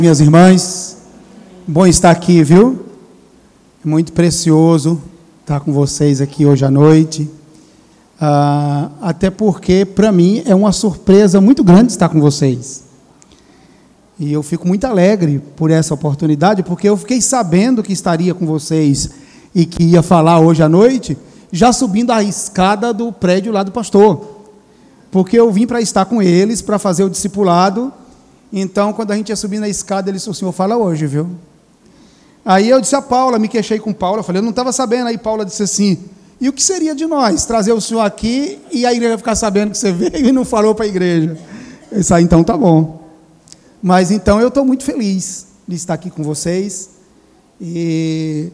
Minhas irmãs, bom estar aqui, viu? Muito precioso estar com vocês aqui hoje à noite. Até porque, para mim, é uma surpresa muito grande estar com vocês. E eu fico muito alegre por essa oportunidade, porque eu fiquei sabendo que estaria com vocês e que ia falar hoje à noite, já subindo a escada do prédio lá do pastor. Porque eu vim para estar com eles, para fazer o discipulado. Então, quando a gente ia subir na escada, ele disse: o senhor fala hoje, viu? Aí eu disse a Paula, me queixei com Paula, eu falei: eu não estava sabendo. Aí Paula disse assim: e o que seria de nós? Trazer o senhor aqui e a igreja ficar sabendo que você veio e não falou para a igreja. Eu disse: então tá bom. Mas então eu estou muito feliz de estar aqui com vocês. E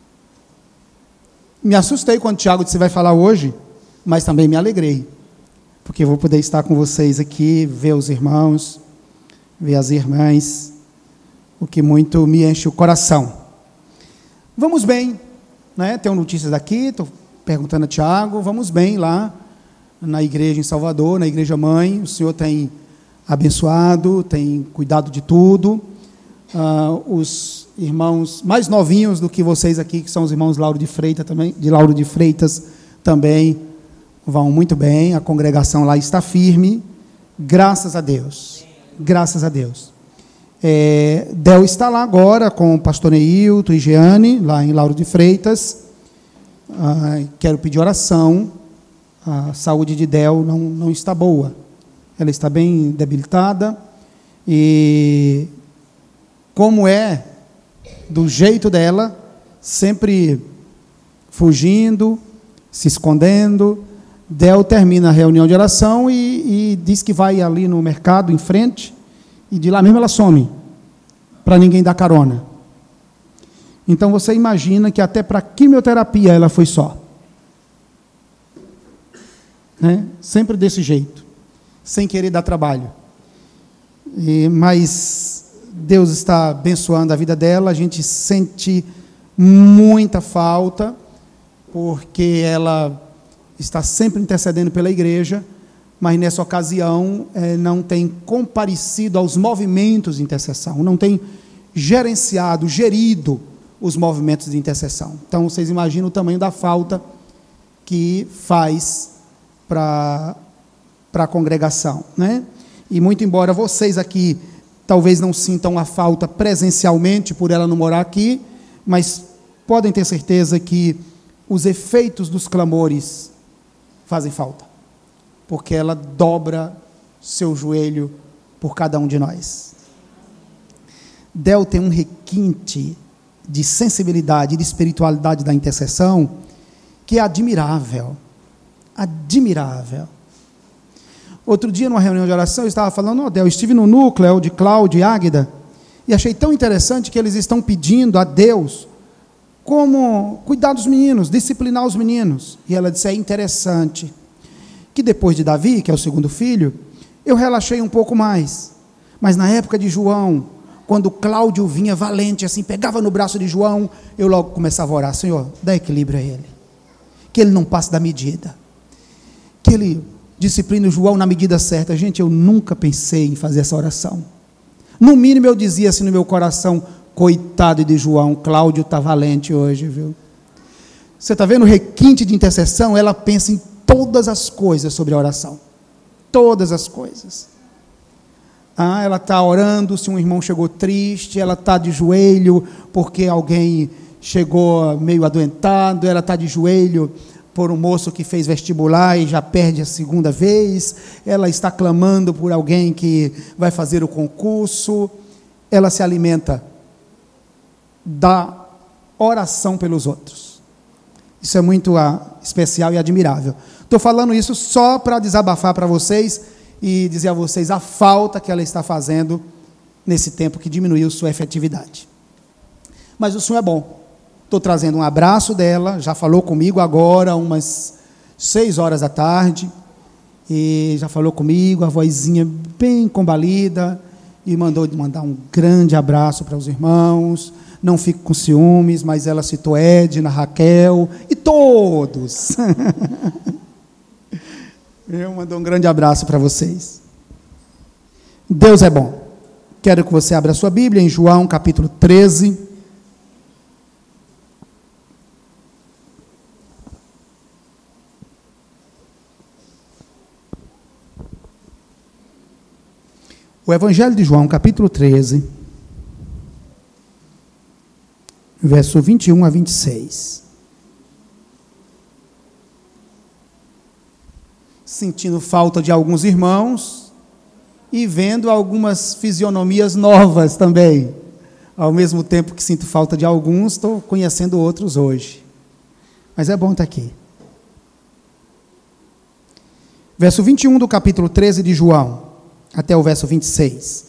me assustei quando o Tiago disse: você vai falar hoje, mas também me alegrei, porque eu vou poder estar com vocês aqui, ver os irmãos, ver as irmãs, o que muito me enche o coração. Vamos bem, né? Tenho notícias daqui, estou perguntando a Tiago, vamos bem lá na igreja em Salvador, na igreja mãe, o Senhor tem abençoado, tem cuidado de tudo. Os irmãos mais novinhos do que vocês aqui, que são os irmãos Lauro de Freitas também vão muito bem, a congregação lá está firme, graças a Deus. Graças a Deus. Del está lá agora com o pastor Neilton e Jeane, lá em Lauro de Freitas. Quero pedir oração. A saúde de Del não está boa. Ela está bem debilitada. E como é do jeito dela, sempre fugindo, se escondendo, Del termina a reunião de oração e diz que vai ali no mercado em frente, e de lá mesmo ela some, para ninguém dar carona. Então você imagina que até para quimioterapia ela foi só. Né? Sempre desse jeito, sem querer dar trabalho. Mas Deus está abençoando a vida dela, a gente sente muita falta, porque ela está sempre intercedendo pela igreja, mas nessa ocasião não tem comparecido aos movimentos de intercessão, não tem gerido os movimentos de intercessão. Então, vocês imaginam o tamanho da falta que faz para a congregação, né? E muito embora vocês aqui talvez não sintam a falta presencialmente por ela não morar aqui, mas podem ter certeza que os efeitos dos clamores fazem falta, porque ela dobra seu joelho por cada um de nós. Del tem um requinte de sensibilidade e de espiritualidade da intercessão que é admirável, admirável. Outro dia, numa reunião de oração, eu estava falando: Del, eu estive no núcleo de Cláudio e Águida, e achei tão interessante que eles estão pedindo a Deus como cuidar dos meninos, disciplinar os meninos. E ela disse: é interessante que depois de Davi, que é o segundo filho, eu relaxei um pouco mais, mas na época de João, quando Cláudio vinha valente, assim, pegava no braço de João, eu logo começava a orar: Senhor, dá equilíbrio a ele, que ele não passe da medida, que ele discipline o João na medida certa. Gente, eu nunca pensei em fazer essa oração. No mínimo eu dizia assim no meu coração: coitado de João, Cláudio está valente hoje, viu? Você está vendo o requinte de intercessão? Ela pensa em todas as coisas sobre a oração. Todas as coisas. Ela está orando se um irmão chegou triste, ela está de joelho porque alguém chegou meio adoentado, ela está de joelho por um moço que fez vestibular e já perde a segunda vez, ela está clamando por alguém que vai fazer o concurso, ela se alimenta da oração pelos outros. Isso é muito especial e admirável. Estou falando isso só para desabafar para vocês e dizer a vocês a falta que ela está fazendo nesse tempo que diminuiu sua efetividade. Mas o Senhor é bom. Estou trazendo um abraço dela, já falou comigo agora, umas 6 horas da tarde, e já falou comigo, a vozinha bem combalida, e mandou mandar um grande abraço para os irmãos. Não fico com ciúmes, mas ela citou Edna, Raquel e todos. Eu mando um grande abraço para vocês. Deus é bom. Quero que você abra a sua Bíblia em João capítulo 13. O Evangelho de João, capítulo 13, verso 21 a 26. Sentindo falta de alguns irmãos e vendo algumas fisionomias novas também. Ao mesmo tempo que sinto falta de alguns, estou conhecendo outros hoje. Mas é bom estar aqui. Verso 21 do capítulo 13 de João. Até o verso 26.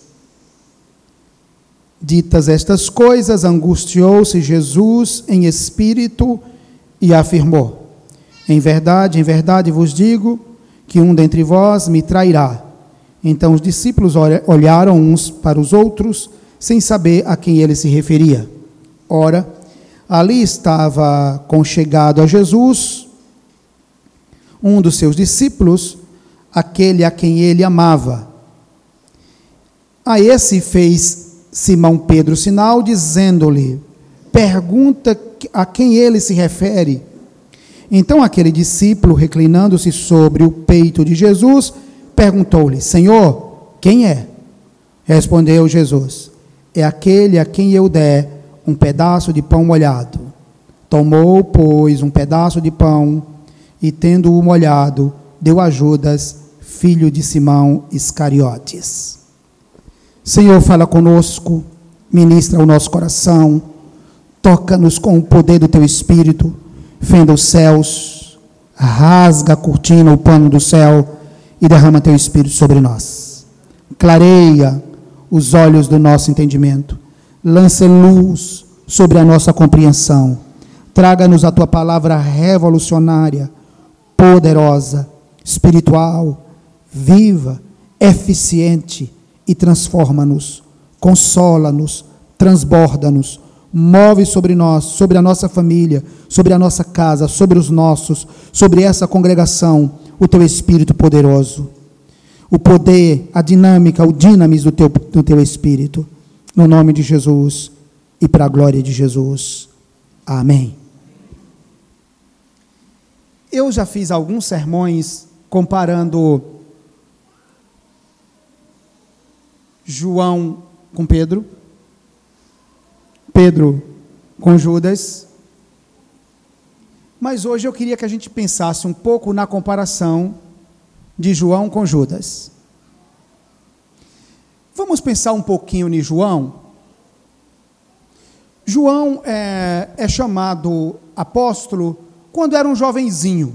Ditas estas coisas, angustiou-se Jesus em espírito e afirmou: em verdade vos digo, que um dentre vós me trairá. Então os discípulos olharam uns para os outros, sem saber a quem ele se referia. Ora, ali estava conchegado a Jesus um dos seus discípulos, aquele a quem ele amava. A esse fez Simão Pedro sinal, dizendo-lhe: pergunta a quem ele se refere. Então aquele discípulo, reclinando-se sobre o peito de Jesus, perguntou-lhe: Senhor, quem é? Respondeu Jesus: é aquele a quem eu der um pedaço de pão molhado. Tomou, pois, um pedaço de pão e, tendo-o molhado, deu a Judas, filho de Simão Iscariotes. Senhor, fala conosco, ministra o nosso coração, toca-nos com o poder do Teu Espírito, fenda os céus, rasga a cortina, o pano do céu e derrama Teu Espírito sobre nós. Clareia os olhos do nosso entendimento, lança luz sobre a nossa compreensão, traga-nos a Tua palavra revolucionária, poderosa, espiritual, viva, eficiente, e transforma-nos, consola-nos, transborda-nos, move sobre nós, sobre a nossa família, sobre a nossa casa, sobre os nossos, sobre essa congregação, o Teu Espírito poderoso, o poder, a dinâmica, o dinamis do Teu Espírito, no nome de Jesus e para a glória de Jesus. Amém. Eu já fiz alguns sermões comparando João com Pedro, Pedro com Judas, mas hoje eu queria que a gente pensasse um pouco na comparação de João com Judas. Vamos pensar um pouquinho em João. João é chamado apóstolo quando era um jovenzinho.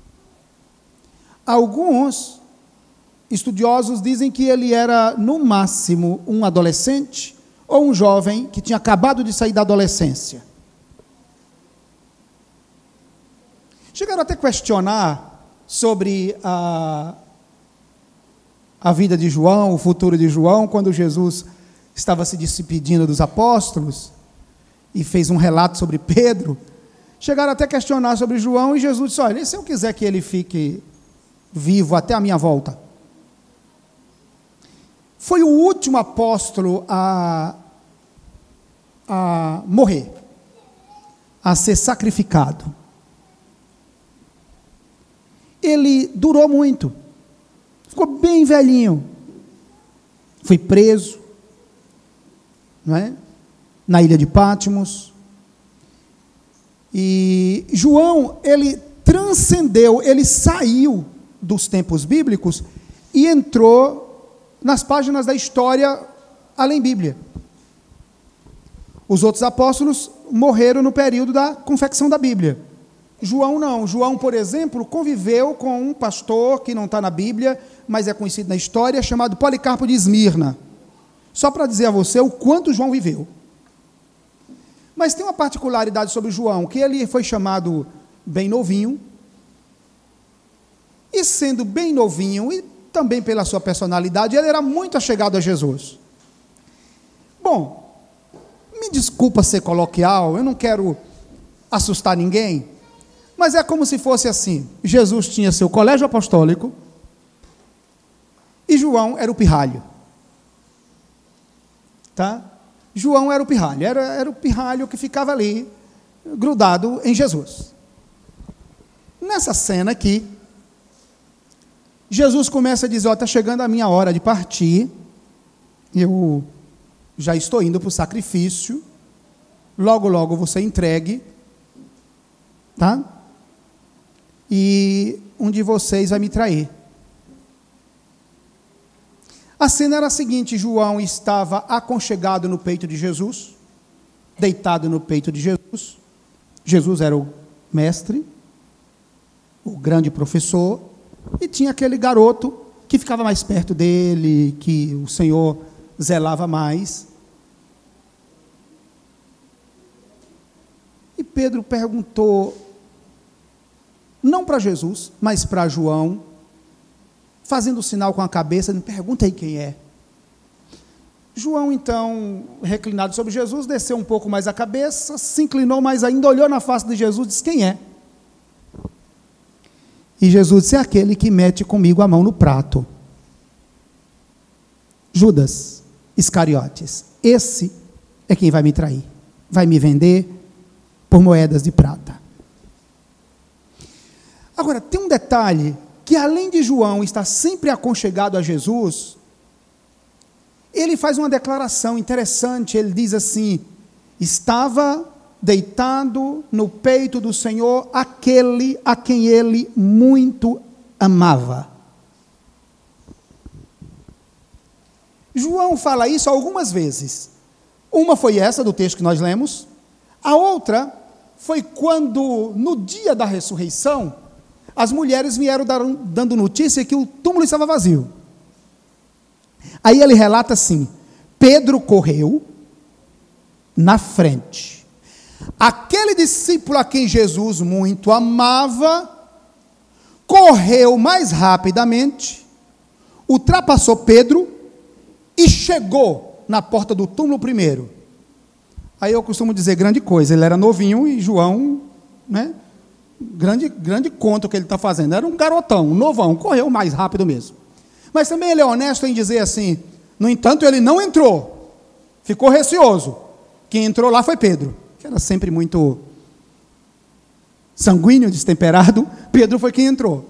Alguns estudiosos dizem que ele era, no máximo, um adolescente ou um jovem que tinha acabado de sair da adolescência. Chegaram até a questionar sobre a vida de João, o futuro de João, quando Jesus estava se despedindo dos apóstolos e fez um relato sobre Pedro. Chegaram até a questionar sobre João e Jesus disse: olha, e se eu quiser que ele fique vivo até a minha volta? Foi o último apóstolo a morrer, a ser sacrificado. Ele durou muito, ficou bem velhinho, foi preso, não é? Na ilha de Patmos. E João, ele transcendeu, ele saiu dos tempos bíblicos e entrou nas páginas da história além Bíblia. Os outros apóstolos morreram no período da confecção da Bíblia. João não. João, por exemplo, conviveu com um pastor que não está na Bíblia, mas é conhecido na história, chamado Policarpo de Esmirna. Só para dizer a você o quanto João viveu. Mas tem uma particularidade sobre João, que ele foi chamado bem novinho, e sendo bem novinho, e também pela sua personalidade, ele era muito achegado a Jesus. Bom, me desculpa ser coloquial, eu não quero assustar ninguém, mas é como se fosse assim: Jesus tinha seu colégio apostólico e João era o pirralho. tá? João era o pirralho, era o pirralho que ficava ali, grudado em Jesus. Nessa cena aqui, Jesus começa a dizer: está chegando a minha hora de partir, eu já estou indo para o sacrifício, logo, logo você entregue, tá? E um de vocês vai me trair. A cena era a seguinte: João estava aconchegado no peito de Jesus, deitado no peito de Jesus. Jesus era o mestre, o grande professor, e tinha aquele garoto que ficava mais perto dele, que o Senhor zelava mais. E Pedro perguntou, não para Jesus, mas para João, fazendo sinal com a cabeça: me pergunta aí quem é. João, então, reclinado sobre Jesus, desceu um pouco mais a cabeça, se inclinou mais ainda, olhou na face de Jesus e disse: quem é? E Jesus disse: é aquele que mete comigo a mão no prato. Judas Iscariotes, esse é quem vai me trair, vai me vender por moedas de prata. Agora, tem um detalhe, que além de João estar sempre aconchegado a Jesus, ele faz uma declaração interessante. Ele diz assim: estava deitado no peito do Senhor aquele a quem ele muito amava. João fala isso algumas vezes. Uma foi essa do texto que nós lemos. A outra foi quando, no dia da ressurreição, as mulheres vieram dando notícia que o túmulo estava vazio. Aí ele relata assim: Pedro correu na frente. Aquele discípulo a quem Jesus muito amava, correu mais rapidamente, ultrapassou Pedro e chegou na porta do túmulo primeiro. Aí eu costumo dizer grande coisa, ele era novinho e João, né? Grande conto que ele está fazendo. Era um garotão, um novão, correu mais rápido mesmo. Mas também ele é honesto em dizer assim: no entanto, ele não entrou, ficou receoso. Quem entrou lá foi Pedro, que era sempre muito sanguíneo, destemperado. Pedro foi quem entrou.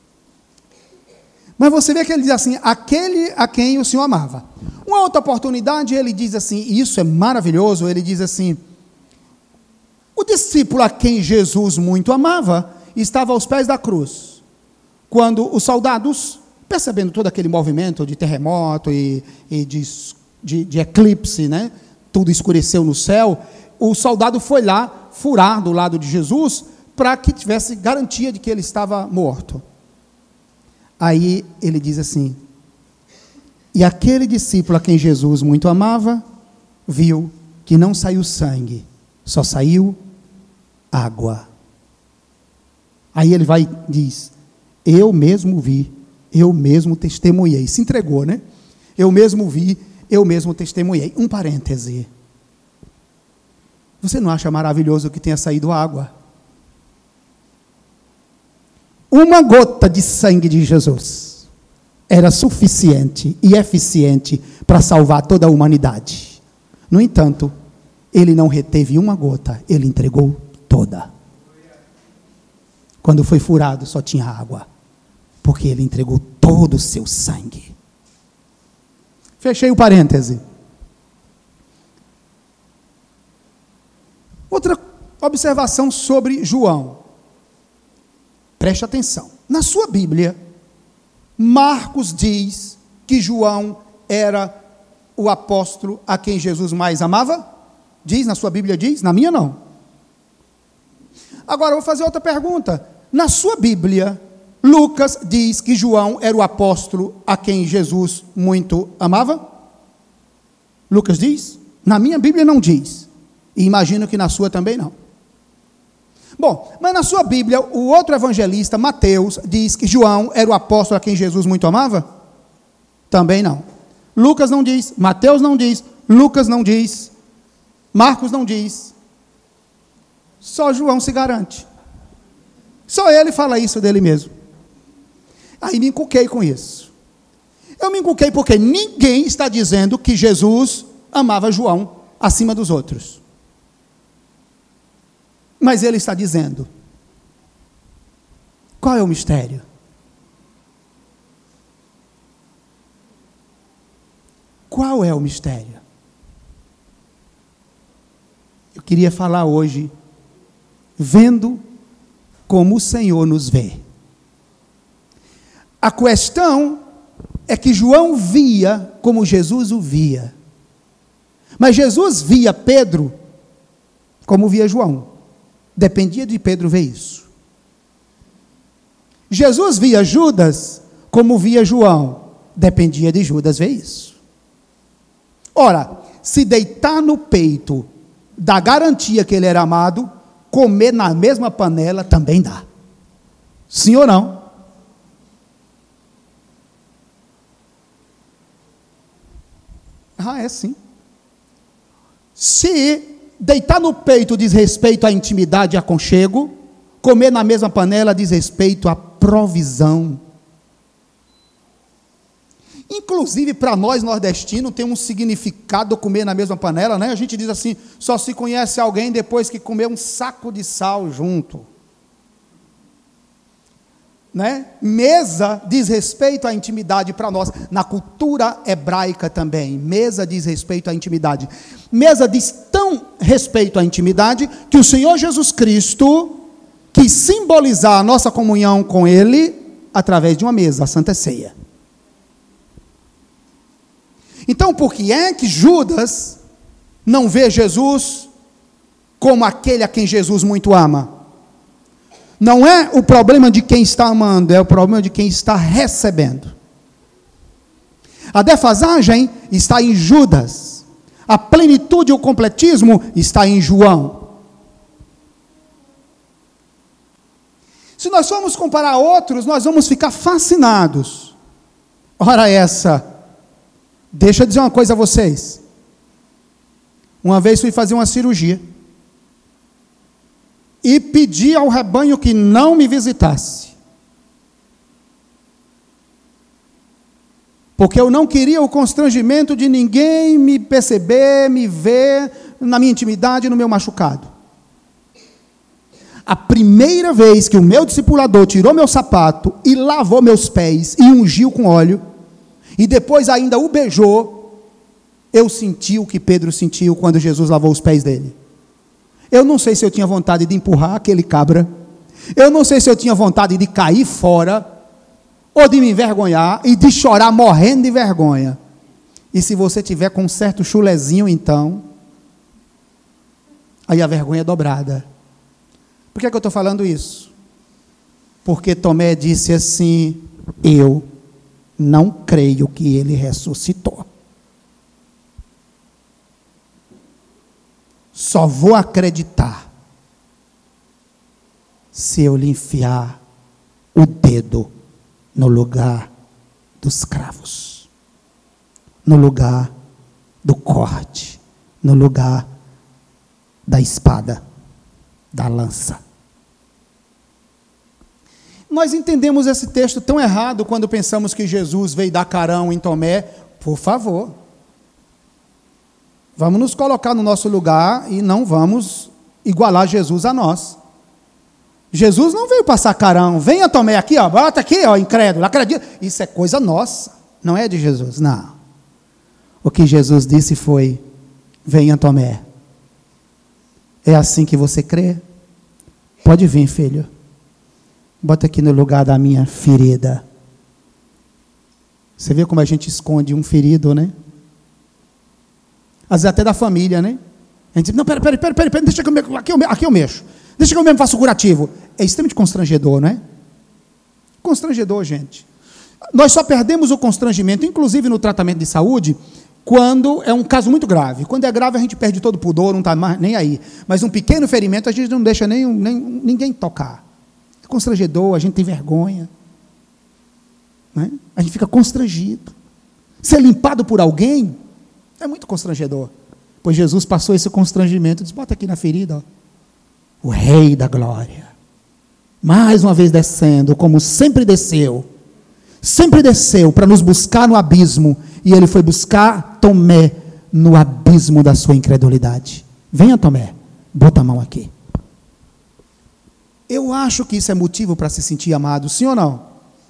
Mas você vê que ele diz assim: aquele a quem o Senhor amava. Uma outra oportunidade, ele diz assim, e isso é maravilhoso, ele diz assim: o discípulo a quem Jesus muito amava estava aos pés da cruz. Quando os soldados, percebendo todo aquele movimento de terremoto e de eclipse, né? Tudo escureceu no céu, o soldado foi lá furar do lado de Jesus para que tivesse garantia de que ele estava morto. Aí ele diz assim: e aquele discípulo a quem Jesus muito amava, viu que não saiu sangue, só saiu água. Aí ele vai e diz: eu mesmo vi, eu mesmo testemunhei. Se entregou, né? Eu mesmo vi, eu mesmo testemunhei. Um parêntese. Você não acha maravilhoso que tenha saído água? Uma gota de sangue de Jesus era suficiente e eficiente para salvar toda a humanidade. No entanto, ele não reteve uma gota, ele entregou toda. Quando foi furado, só tinha água, porque ele entregou todo o seu sangue. Fechei o parêntese. Outra observação sobre João. Preste atenção. Na sua Bíblia, Marcos diz que João era o apóstolo a quem Jesus mais amava? Diz, na sua Bíblia diz? Na minha não. Agora eu vou fazer outra pergunta. Na sua Bíblia, Lucas diz que João era o apóstolo a quem Jesus muito amava? Lucas diz? Na minha Bíblia não diz. E imagino que na sua também não. Bom, mas na sua Bíblia, o outro evangelista, Mateus, diz que João era o apóstolo a quem Jesus muito amava? Também não. Lucas não diz, Mateus não diz, Lucas não diz, Marcos não diz. Só João se garante. Só ele fala isso dele mesmo. Aí me encuquei com isso. Eu me encuquei porque ninguém está dizendo que Jesus amava João acima dos outros. Mas ele está dizendo: qual é o mistério? Qual é o mistério? Eu queria falar hoje, vendo como o Senhor nos vê. A questão é que João via como Jesus o via. Mas Jesus via Pedro como via João. Dependia de Pedro ver isso. Jesus via Judas como via João. Dependia de Judas ver isso. Ora, se deitar no peito da garantia que ele era amado, comer na mesma panela também dá. Sim ou não? É sim. Se deitar no peito diz respeito à intimidade e aconchego, comer na mesma panela diz respeito à provisão. Inclusive, para nós nordestinos, tem um significado comer na mesma panela, né? A gente diz assim: só se conhece alguém depois que comer um saco de sal junto. Né? Mesa diz respeito à intimidade para nós. Na cultura hebraica também, mesa diz respeito à intimidade. Mesa diz tão respeito à intimidade que o Senhor Jesus Cristo quis simbolizar a nossa comunhão com Ele através de uma mesa, a Santa Ceia. Então, por que é que Judas não vê Jesus como aquele a quem Jesus muito ama? Não é o problema de quem está amando, é o problema de quem está recebendo. A defasagem está em Judas. A plenitude e o completismo está em João. Se nós formos comparar outros, nós vamos ficar fascinados. Ora essa... Deixa eu dizer uma coisa a vocês. Uma vez fui fazer uma cirurgia e pedi ao rebanho que não me visitasse, porque eu não queria o constrangimento de ninguém me perceber, me ver na minha intimidade, no meu machucado. A primeira vez que o meu discipulador tirou meu sapato e lavou meus pés e ungiu com óleo, e depois ainda o beijou, eu senti o que Pedro sentiu quando Jesus lavou os pés dele. Eu não sei se eu tinha vontade de empurrar aquele cabra, eu não sei se eu tinha vontade de cair fora, ou de me envergonhar, e de chorar morrendo de vergonha. E se você tiver com um certo chulezinho, então, aí a vergonha é dobrada. Por que é que eu estou falando isso? Porque Tomé disse assim: eu não creio que ele ressuscitou. Só vou acreditar se eu lhe enfiar o dedo no lugar dos cravos, no lugar do corte, no lugar da espada, da lança. Nós entendemos esse texto tão errado quando pensamos que Jesus veio dar carão em Tomé. Por favor, vamos nos colocar no nosso lugar e não vamos igualar Jesus a nós. Jesus não veio passar carão. Venha Tomé aqui, ó, bota aqui, ó, incrédulo, acredita. Isso é coisa nossa, não é de Jesus, não. O que Jesus disse foi: venha Tomé. É assim que você crê? Pode vir, filho. Bota aqui no lugar da minha ferida. Você vê como a gente esconde um ferido, né? Às vezes até da família, né? A gente diz: não, pera, deixa que aqui eu mexo. Deixa que eu mesmo faço o curativo. É extremamente constrangedor, não é? Constrangedor, gente. Nós só perdemos o constrangimento, inclusive no tratamento de saúde, quando é um caso muito grave. Quando é grave, a gente perde todo o pudor, não está nem aí. Mas um pequeno ferimento, a gente não deixa nem ninguém tocar. É constrangedor, a gente tem vergonha. Né? A gente fica constrangido. Ser limpado por alguém é muito constrangedor. Pois Jesus passou esse constrangimento, diz: bota aqui na ferida, ó. O Rei da Glória, mais uma vez descendo, como sempre desceu para nos buscar no abismo, e ele foi buscar Tomé no abismo da sua incredulidade. Venha, Tomé, bota a mão aqui. Eu acho que isso é motivo para se sentir amado, sim ou não?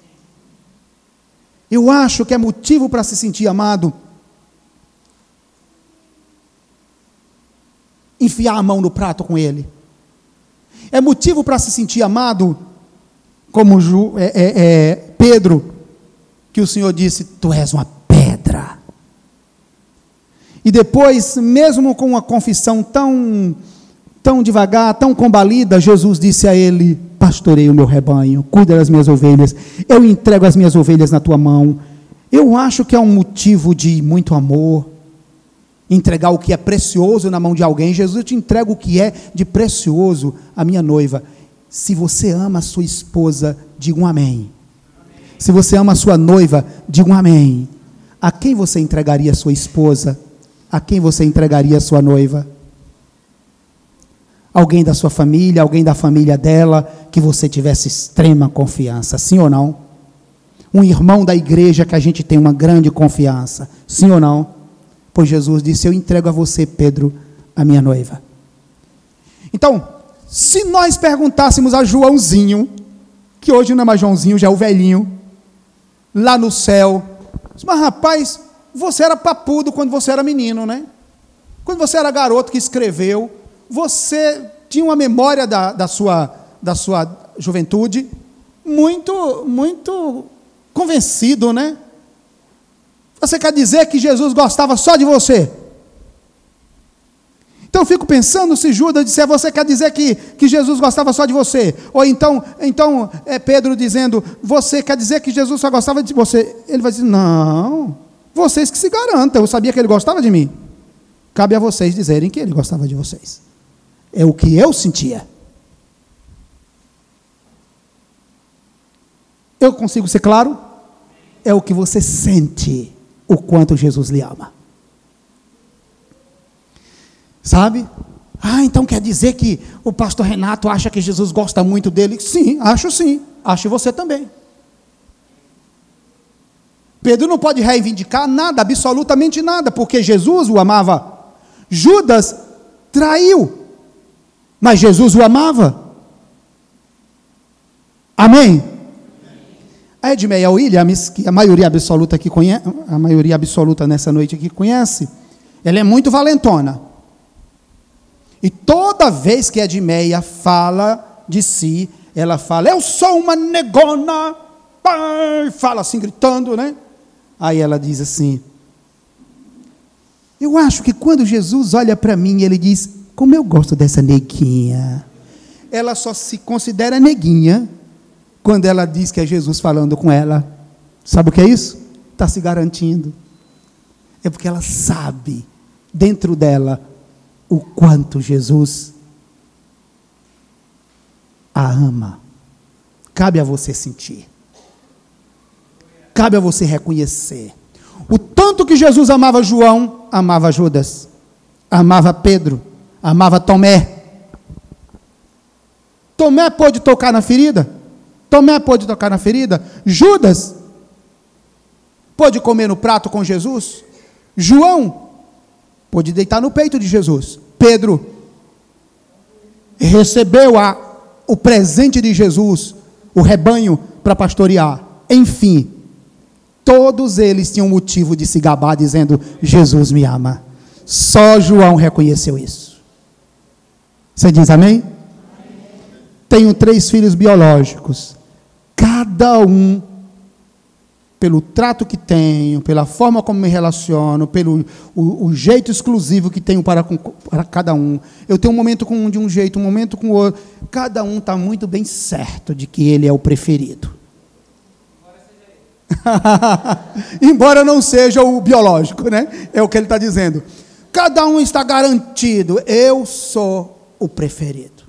Eu acho que é motivo para se sentir amado enfiar a mão no prato com ele. É motivo para se sentir amado, como Pedro, que o Senhor disse: tu és uma pedra. E depois, mesmo com uma confissão tão devagar, tão combalida, Jesus disse a ele: pastoreia o meu rebanho, cuida das minhas ovelhas, eu entrego as minhas ovelhas na tua mão. Eu acho que é um motivo de muito amor, entregar o que é precioso na mão de alguém. Jesus, eu te entrego o que é de precioso, a minha noiva. Se você ama a sua esposa, diga um amém. Se você ama a sua noiva, diga um amém. A quem você entregaria a sua esposa? A quem você entregaria a sua noiva? Alguém da sua família, alguém da família dela, que você tivesse extrema confiança, sim ou não? Um irmão da igreja que a gente tem uma grande confiança, sim ou não? Pois Jesus disse: eu entrego a você, Pedro, a minha noiva. Então, se nós perguntássemos a Joãozinho, que hoje não é mais Joãozinho, já é o velhinho, lá no céu, mas rapaz, você era papudo quando você era menino, né? Quando você era garoto que escreveu, você tinha uma memória da sua juventude muito convencido, né? Você quer dizer que Jesus gostava só de você? Então eu fico pensando, se Judas disser: você quer dizer que Jesus gostava só de você? Ou então é Pedro dizendo: você quer dizer que Jesus só gostava de você? Ele vai dizer: não, vocês que se garantam, eu sabia que ele gostava de mim. Cabe a vocês dizerem que ele gostava de vocês. É o que eu sentia. Eu consigo ser claro? É o que você sente, o quanto Jesus lhe ama. Sabe? Então quer dizer que o pastor Renato acha que Jesus gosta muito dele? Sim, acho você também. Pedro não pode reivindicar nada, absolutamente nada, porque Jesus o amava. Judas traiu, mas Jesus o amava. Amém? A Edmeia Williams, que a maioria absoluta aqui conhece, a maioria absoluta nessa noite aqui conhece, ela é muito valentona. E toda vez que a Edmeia fala de si, ela fala: eu sou uma negona, fala assim, gritando, né? Aí ela diz assim: eu acho que quando Jesus olha para mim, ele diz: como eu gosto dessa neguinha. Ela só se considera neguinha quando ela diz que é Jesus falando com ela. Sabe o que é isso? Está se garantindo. É porque ela sabe, dentro dela, o quanto Jesus a ama. Cabe a você sentir. Cabe a você reconhecer. O tanto que Jesus amava João, amava Judas, amava Pedro, amava Tomé. Tomé pôde tocar na ferida? Tomé pôde tocar na ferida? Judas pôde comer no prato com Jesus? João pôde deitar no peito de Jesus. Pedro recebeu o presente de Jesus, o rebanho para pastorear. Enfim, todos eles tinham motivo de se gabar, dizendo: Jesus me ama. Só João reconheceu isso. Você diz amém? Tenho 3 filhos biológicos. Cada um, pelo trato que tenho, pela forma como me relaciono, pelo o jeito exclusivo que tenho para cada um. Eu tenho um momento com um de um jeito, um momento com o outro. Cada um está muito bem certo de que ele é o preferido. Embora não seja o biológico, né? É o que ele está dizendo. Cada um está garantido. Eu sou o preferido.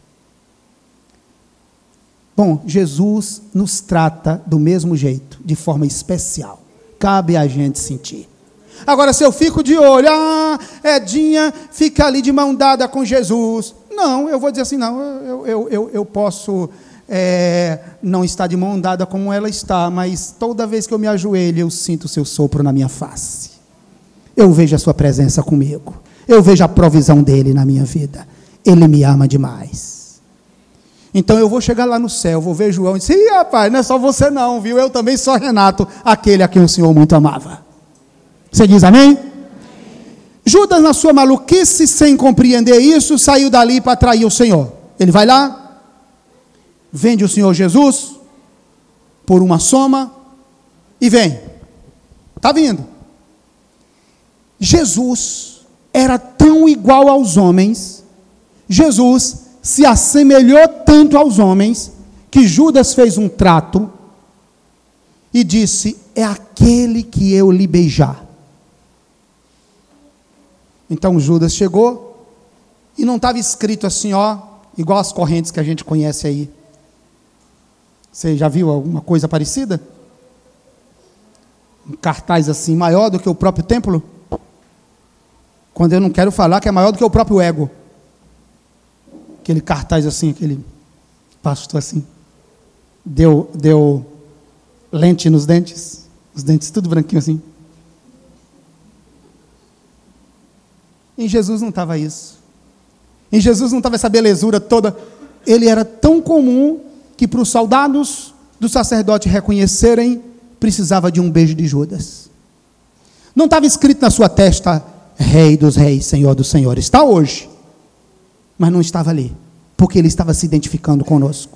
Bom, Jesus nos trata do mesmo jeito, de forma especial. Cabe a gente sentir. Agora, se eu fico de olho, Edinha fica ali de mão dada com Jesus. Não, eu vou dizer assim, não, eu posso não estar de mão dada como ela está, mas toda vez que eu me ajoelho, eu sinto o seu sopro na minha face. eu vejo a sua presença comigo, eu vejo a provisão dele na minha vida, ele me ama demais. Então eu vou chegar lá no céu, vou ver João e dizer: ih, rapaz, não é só você não, viu? Eu também sou Renato, aquele a quem o Senhor muito amava. Você diz amém? Judas, na sua maluquice, sem compreender isso, saiu dali para trair o Senhor. Ele vai lá, vende o Senhor Jesus por uma soma e vem. Está vindo. Jesus era tão igual aos homens, Jesus se assemelhou tanto aos homens, que Judas fez um trato e disse: é aquele que eu lhe beijar. Então Judas chegou, e não estava escrito assim, ó, igual as correntes que a gente conhece aí. Você já viu alguma coisa parecida? Um cartaz assim, maior do que o próprio templo? Quando eu não quero falar que é maior do que o próprio ego. Aquele cartaz assim, aquele pastor assim, deu lente nos dentes, os dentes tudo branquinho assim. Em Jesus não estava isso. Em Jesus não estava essa belezura toda. Ele era tão comum que para os soldados do sacerdote reconhecerem, precisava de um beijo de Judas. Não estava escrito na sua testa: Rei dos reis, Senhor dos senhores. Está hoje. Mas não estava ali, porque ele estava se identificando conosco.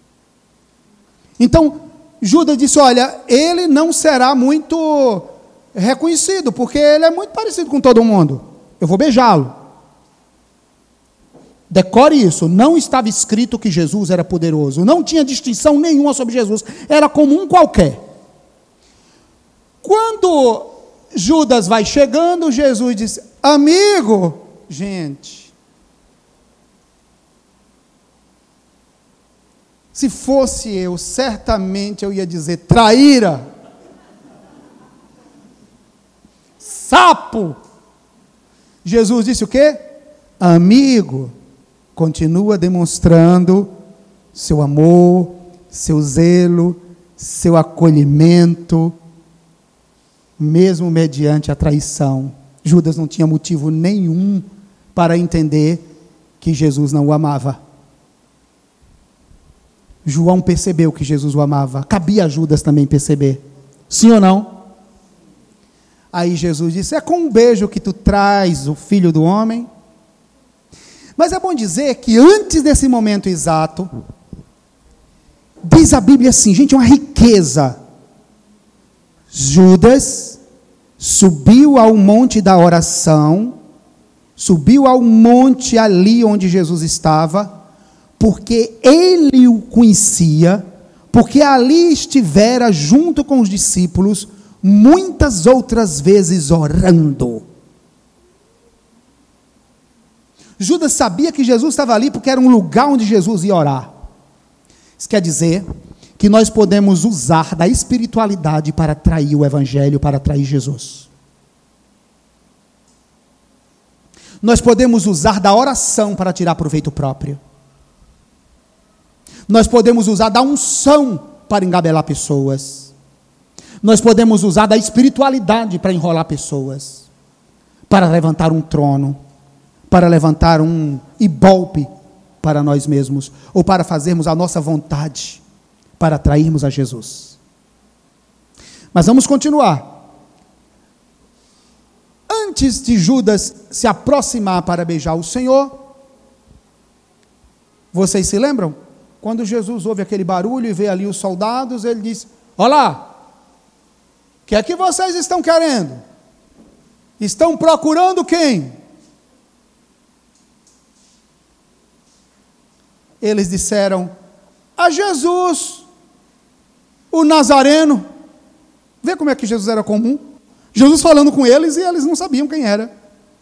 Então, Judas disse: olha, ele não será muito reconhecido, porque ele é muito parecido com todo mundo. Eu vou beijá-lo. Decore isso. Não estava escrito que Jesus era poderoso. Não tinha distinção nenhuma sobre Jesus. Era como um qualquer. Quando Judas vai chegando, Jesus diz: amigo, gente, se fosse eu, certamente eu ia dizer: traíra, sapo. Jesus disse o quê? Amigo. Continua demonstrando seu amor, seu zelo, seu acolhimento, mesmo mediante a traição. Judas não tinha motivo nenhum para entender que Jesus não o amava. João percebeu que Jesus o amava. Cabia a Judas também perceber. Sim ou não? Aí Jesus disse: é com um beijo que tu traz o filho do homem? Mas é bom dizer que antes desse momento exato, diz a Bíblia assim, gente, uma riqueza. Judas subiu ao monte da oração, subiu ao monte ali onde Jesus estava, porque ele o conhecia, porque ali estivera junto com os discípulos, muitas outras vezes orando. Judas sabia que Jesus estava ali porque era um lugar onde Jesus ia orar. Isso quer dizer que nós podemos usar da espiritualidade para atrair o Evangelho, para atrair Jesus. Nós podemos usar da oração para tirar proveito próprio. Nós podemos usar da unção para engabelar pessoas. Nós podemos usar da espiritualidade para enrolar pessoas, para levantar um trono, para levantar um ibope para nós mesmos, ou para fazermos a nossa vontade, para atrairmos a Jesus. Mas vamos continuar. Antes de Judas se aproximar para beijar o Senhor, vocês se lembram? Quando Jesus ouve aquele barulho e vê ali os soldados, ele diz: olá, o que é que vocês estão querendo? Estão procurando quem? Eles disseram: a Jesus, o Nazareno. Vê como é que Jesus era comum. Jesus falando com eles e eles não sabiam quem era.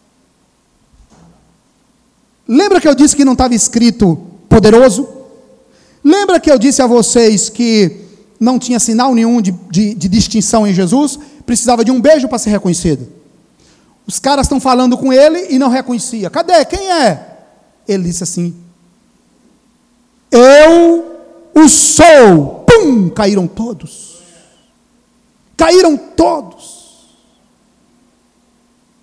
Lembra que eu disse que não estava escrito poderoso? Lembra que eu disse a vocês que não tinha sinal nenhum de distinção em Jesus? Precisava de um beijo para ser reconhecido. Os caras estão falando com ele e não reconhecia. Cadê? Quem é? Ele disse assim: eu o sou. Pum! Caíram todos. Caíram todos.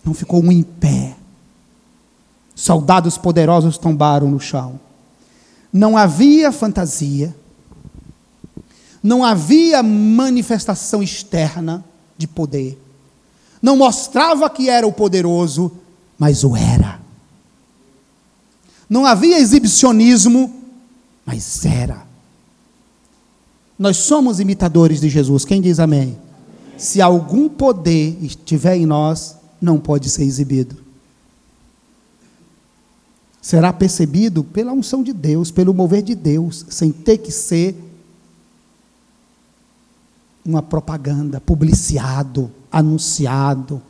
não ficou um em pé. Soldados poderosos tombaram no chão. Não havia fantasia, não havia manifestação externa de poder. Não mostrava que era o poderoso, mas o era. Não havia exibicionismo, mas era. Nós somos imitadores de Jesus. Quem diz amém? Se algum poder estiver em nós, não pode ser exibido. Será percebido pela unção de Deus, pelo mover de Deus, sem ter que ser uma propaganda, publicado, anunciado.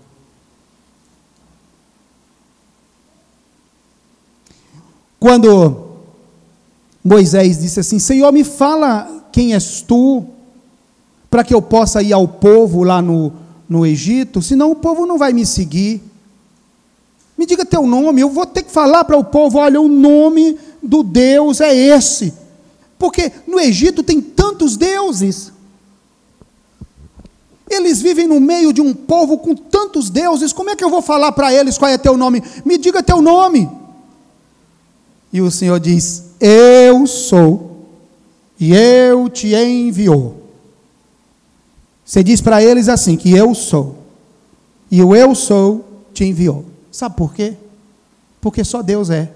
Quando Moisés disse assim: Senhor, me fala quem és tu, para que eu possa ir ao povo lá no Egito, senão o povo não vai me seguir. Me diga teu nome, eu vou ter que falar para o povo: olha, o nome do Deus é esse. Porque no Egito tem tantos deuses. Eles vivem no meio de um povo com tantos deuses, como é que eu vou falar para eles qual é teu nome? Me diga teu nome. E o Senhor diz: eu sou, e eu te enviou. Você diz para eles assim, que eu sou, e o eu sou te enviou. Sabe por quê? Porque só Deus é.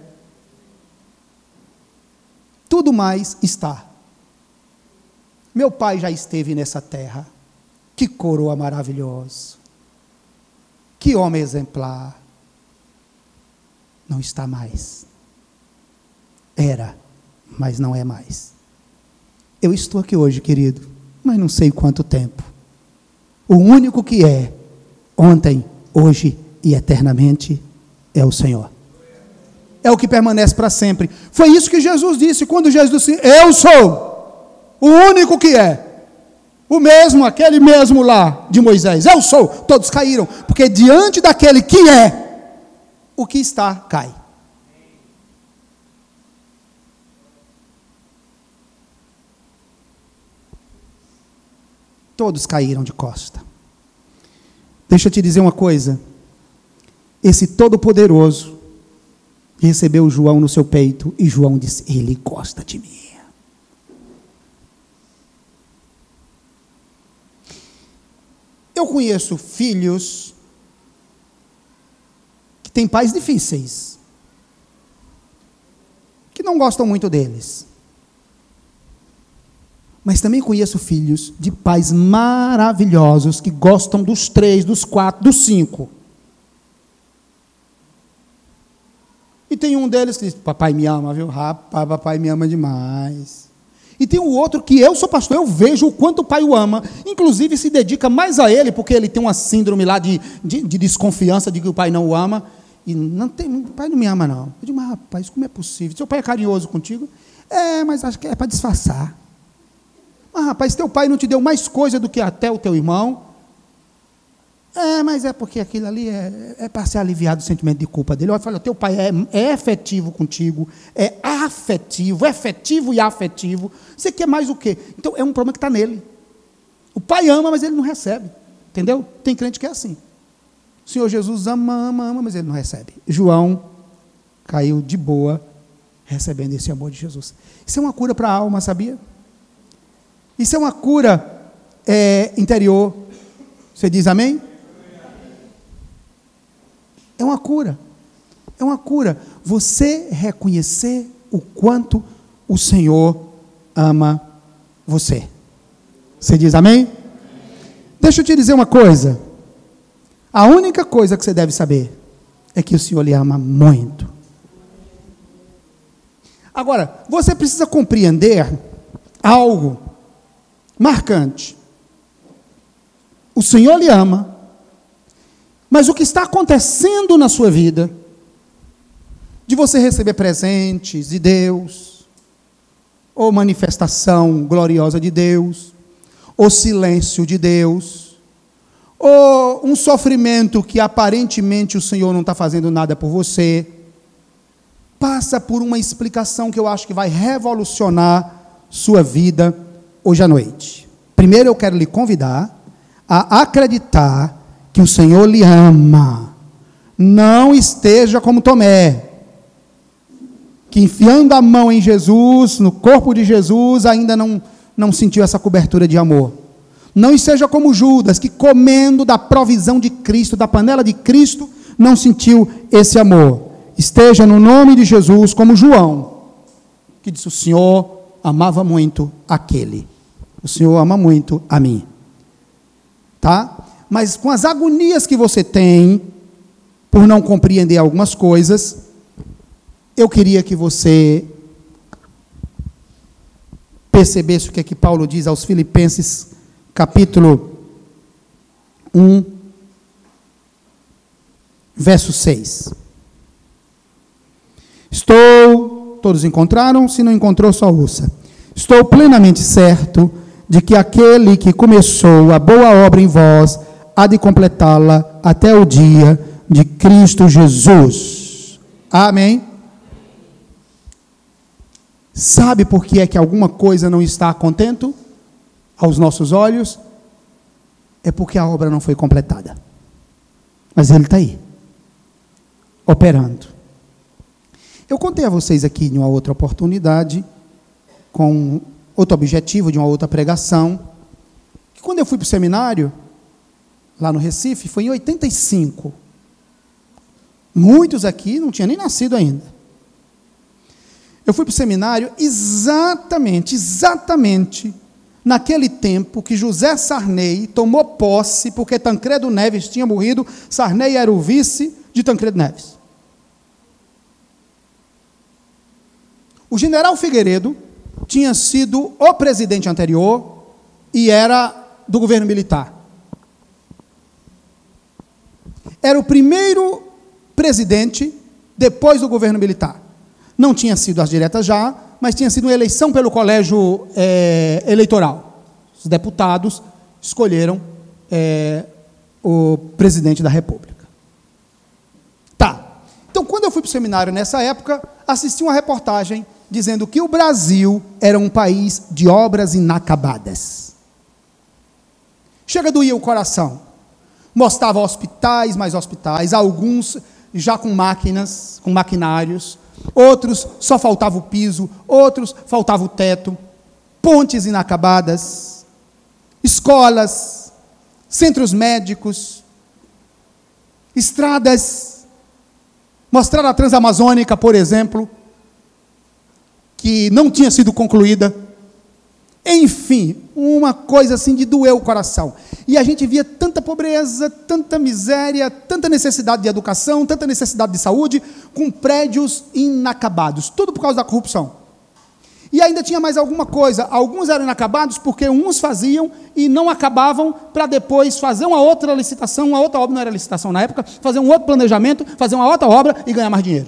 Tudo mais está. Meu pai já esteve nessa terra. Que coroa maravilhosa. Que homem exemplar. Não está mais. Era, mas não é mais. Eu estou aqui hoje, querido, mas não sei quanto tempo. O único que é, ontem, hoje e eternamente, é o Senhor. É o que permanece para sempre. Foi isso que Jesus disse, quando Jesus disse: eu sou o único que é. O mesmo, aquele mesmo lá de Moisés. Eu sou. Todos caíram, porque diante daquele que é, o que está, cai. Todos caíram de costa. Deixa eu te dizer uma coisa. Esse Todo-Poderoso recebeu João no seu peito, e João disse: ele gosta de mim. Eu conheço filhos que têm pais difíceis, que não gostam muito deles. Mas também conheço filhos de pais maravilhosos que gostam dos 3, dos 4, dos 5. E tem um deles que diz: papai me ama, viu? Rapaz, papai me ama demais. E tem o outro que eu sou pastor, eu vejo o quanto o pai o ama, inclusive se dedica mais a ele, porque ele tem uma síndrome lá de desconfiança de que o pai não o ama. E não tem, o pai não me ama não. Eu digo: mas rapaz, como é possível? Seu pai é carinhoso contigo? É, mas acho que é para disfarçar. Mas rapaz, teu pai não te deu mais coisa do que até o teu irmão? É, mas é porque aquilo ali é para ser aliviado o sentimento de culpa dele. Eu falo: teu pai é efetivo contigo, é efetivo e afetivo. Você quer mais o quê? Então é um problema que está nele. O pai ama, mas ele não recebe. Entendeu? Tem crente que é assim. O Senhor Jesus ama, mas ele não recebe. João caiu de boa, recebendo esse amor de Jesus. Isso é uma cura para a alma, sabia? Isso é uma cura interior. Você diz amém? É uma cura. É uma cura. Você reconhecer o quanto o Senhor ama você. Você diz amém? Deixa eu te dizer uma coisa. A única coisa que você deve saber é que o Senhor lhe ama muito. Agora, você precisa compreender algo marcante. O Senhor lhe ama, mas o que está acontecendo na sua vida, de você receber presentes de Deus, ou manifestação gloriosa de Deus, ou silêncio de Deus, ou um sofrimento que aparentemente o Senhor não está fazendo nada por você, passa por uma explicação que eu acho que vai revolucionar sua vida hoje à noite. Primeiro eu quero lhe convidar a acreditar que o Senhor lhe ama, não esteja como Tomé, que enfiando a mão em Jesus, no corpo de Jesus, ainda não sentiu essa cobertura de amor. Não esteja como Judas, que comendo da provisão de Cristo, da panela de Cristo, não sentiu esse amor. Esteja no nome de Jesus como João, que disse: o Senhor amava muito aquele. O Senhor ama muito a mim. Tá? Mas com as agonias que você tem, por não compreender algumas coisas, eu queria que você percebesse o que é que Paulo diz aos Filipenses, capítulo 1, verso 6. Todos encontraram? Se não encontrou, só ouça. Estou plenamente certo de que aquele que começou a boa obra em vós, há de completá-la até o dia de Cristo Jesus. Amém? Sabe por que é que alguma coisa não está contento aos nossos olhos? É porque a obra não foi completada. Mas Ele está aí, operando. Eu contei a vocês aqui em uma outra oportunidade, com outro objetivo de uma outra pregação, que quando eu fui para o seminário, lá no Recife, foi em 85. Muitos aqui não tinham nem nascido ainda. Eu fui para o seminário exatamente naquele tempo que José Sarney tomou posse, porque Tancredo Neves tinha morrido. Sarney era o vice de Tancredo Neves. O general Figueiredo tinha sido o presidente anterior e era do governo militar. Era o primeiro presidente depois do governo militar. Não tinha sido as diretas já, mas tinha sido uma eleição pelo colégio eleitoral. Os deputados escolheram o presidente da República. Tá. Então, quando eu fui para o seminário nessa época, assisti uma reportagem dizendo que o Brasil era um país de obras inacabadas. Chega a doer o coração. Mostrava hospitais, mais hospitais, alguns já com máquinas, com maquinários, outros só faltava o piso, outros faltava o teto, pontes inacabadas, escolas, centros médicos, estradas. Mostraram a Transamazônica, por exemplo, que não tinha sido concluída. Enfim, uma coisa assim de doer o coração. E a gente via tanta pobreza, tanta miséria, tanta necessidade de educação, tanta necessidade de saúde, com prédios inacabados, tudo por causa da corrupção. E ainda tinha mais alguma coisa, alguns eram inacabados porque uns faziam e não acabavam para depois fazer uma outra licitação, uma outra obra, não era licitação na época, fazer um outro planejamento, fazer uma outra obra e ganhar mais dinheiro.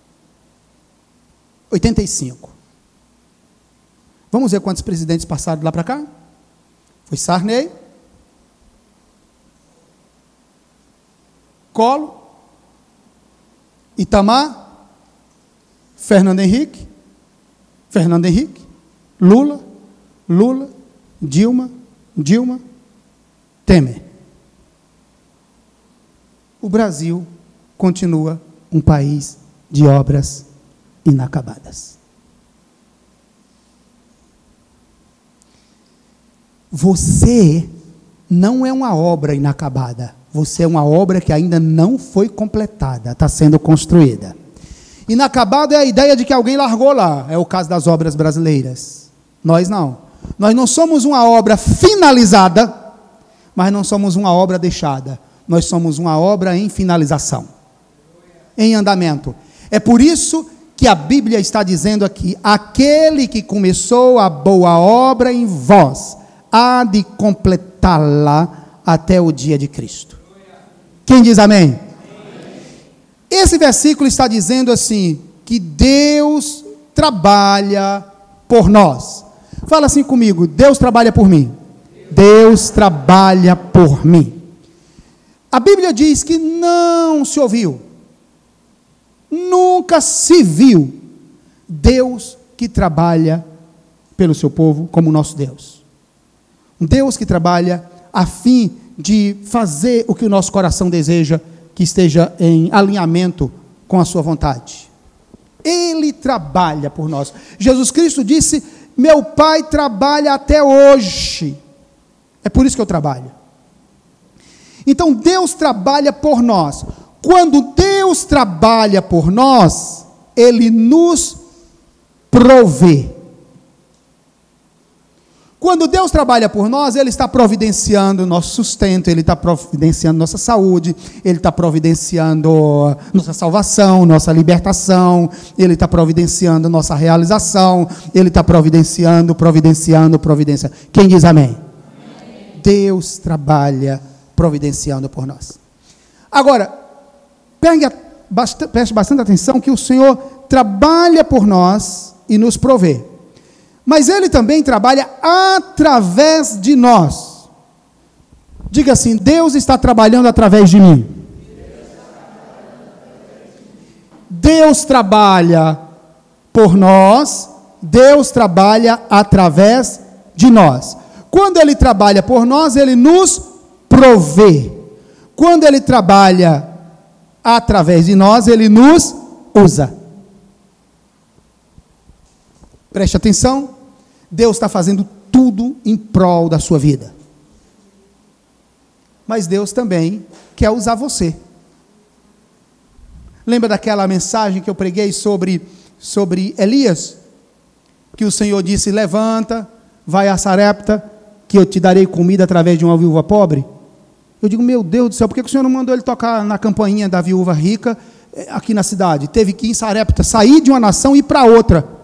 85. Vamos ver quantos presidentes passaram de lá para cá? Foi Sarney, Collor, Itamar, Fernando Henrique, Lula, Dilma, Temer. O Brasil continua um país de obras inacabadas. Você não é uma obra inacabada. Você é uma obra que ainda não foi completada, está sendo construída. Inacabado é a ideia de que alguém largou lá. É o caso das obras brasileiras. Nós não. Nós não somos uma obra finalizada, mas não somos uma obra deixada. Nós somos uma obra em finalização, em andamento. É por isso que a Bíblia está dizendo aqui: aquele que começou a boa obra em vós, há de completá-la até o dia de Cristo. Quem diz amém? Esse versículo está dizendo assim, que Deus trabalha por nós. Fala assim comigo: Deus trabalha por mim. Deus trabalha por mim. A Bíblia diz que não se ouviu, nunca se viu Deus que trabalha pelo seu povo como o nosso Deus. Um Deus que trabalha a fim de fazer o que o nosso coração deseja, que esteja em alinhamento com a sua vontade. Ele trabalha por nós. Jesus Cristo disse: meu Pai trabalha até hoje. É por isso que eu trabalho. Então Deus trabalha por nós. Quando Deus trabalha por nós, Ele nos provê. Quando Deus trabalha por nós, Ele está providenciando nosso sustento, Ele está providenciando nossa saúde, Ele está providenciando nossa salvação, nossa libertação, Ele está providenciando nossa realização, Ele está providenciando. Quem diz amém? Amém. Deus trabalha providenciando por nós. Agora, preste bastante atenção que o Senhor trabalha por nós e nos provê. Mas Ele também trabalha através de nós. Diga assim: Deus está trabalhando através de mim. Deus trabalha por nós, Deus trabalha através de nós. Quando Ele trabalha por nós, Ele nos provê. Quando Ele trabalha através de nós, Ele nos usa. Preste atenção, Deus está fazendo tudo em prol da sua vida. Mas Deus também quer usar você. Lembra daquela mensagem que eu preguei sobre Elias? Que o Senhor disse: levanta, vai a Sarepta, que eu te darei comida através de uma viúva pobre. Eu digo: meu Deus do céu, por que o Senhor não mandou ele tocar na campainha da viúva rica aqui na cidade? Teve que ir em Sarepta, sair de uma nação e ir para outra.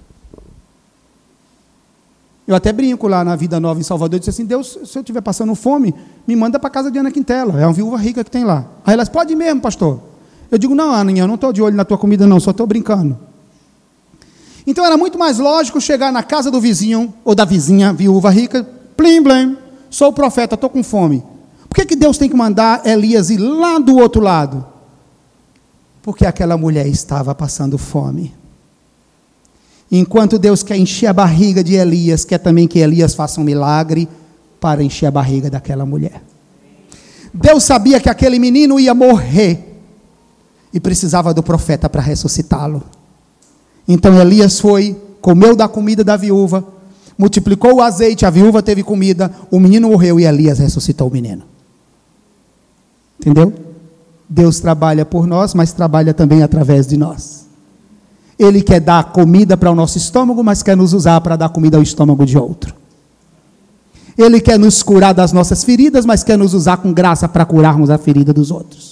Eu até brinco lá na Vida Nova em Salvador, eu disse assim: Deus, se eu estiver passando fome, me manda para a casa de Ana Quintela, é uma viúva rica que tem lá. Aí elas: pode ir mesmo, pastor. Eu digo: não, Aninha, eu não estou de olho na tua comida não, só estou brincando. Então era muito mais lógico chegar na casa do vizinho, ou da vizinha, viúva rica, plim, blim, sou o profeta, estou com fome. Por que Deus tem que mandar Elias ir lá do outro lado? Porque aquela mulher estava passando fome. Enquanto Deus quer encher a barriga de Elias, quer também que Elias faça um milagre para encher a barriga daquela mulher. Deus sabia que aquele menino ia morrer e precisava do profeta para ressuscitá-lo. Então Elias foi, comeu da comida da viúva, multiplicou o azeite, a viúva teve comida, o menino morreu e Elias ressuscitou o menino. Entendeu? Deus trabalha por nós, mas trabalha também através de nós. Ele quer dar comida para o nosso estômago, mas quer nos usar para dar comida ao estômago de outro. Ele quer nos curar das nossas feridas, mas quer nos usar com graça para curarmos a ferida dos outros.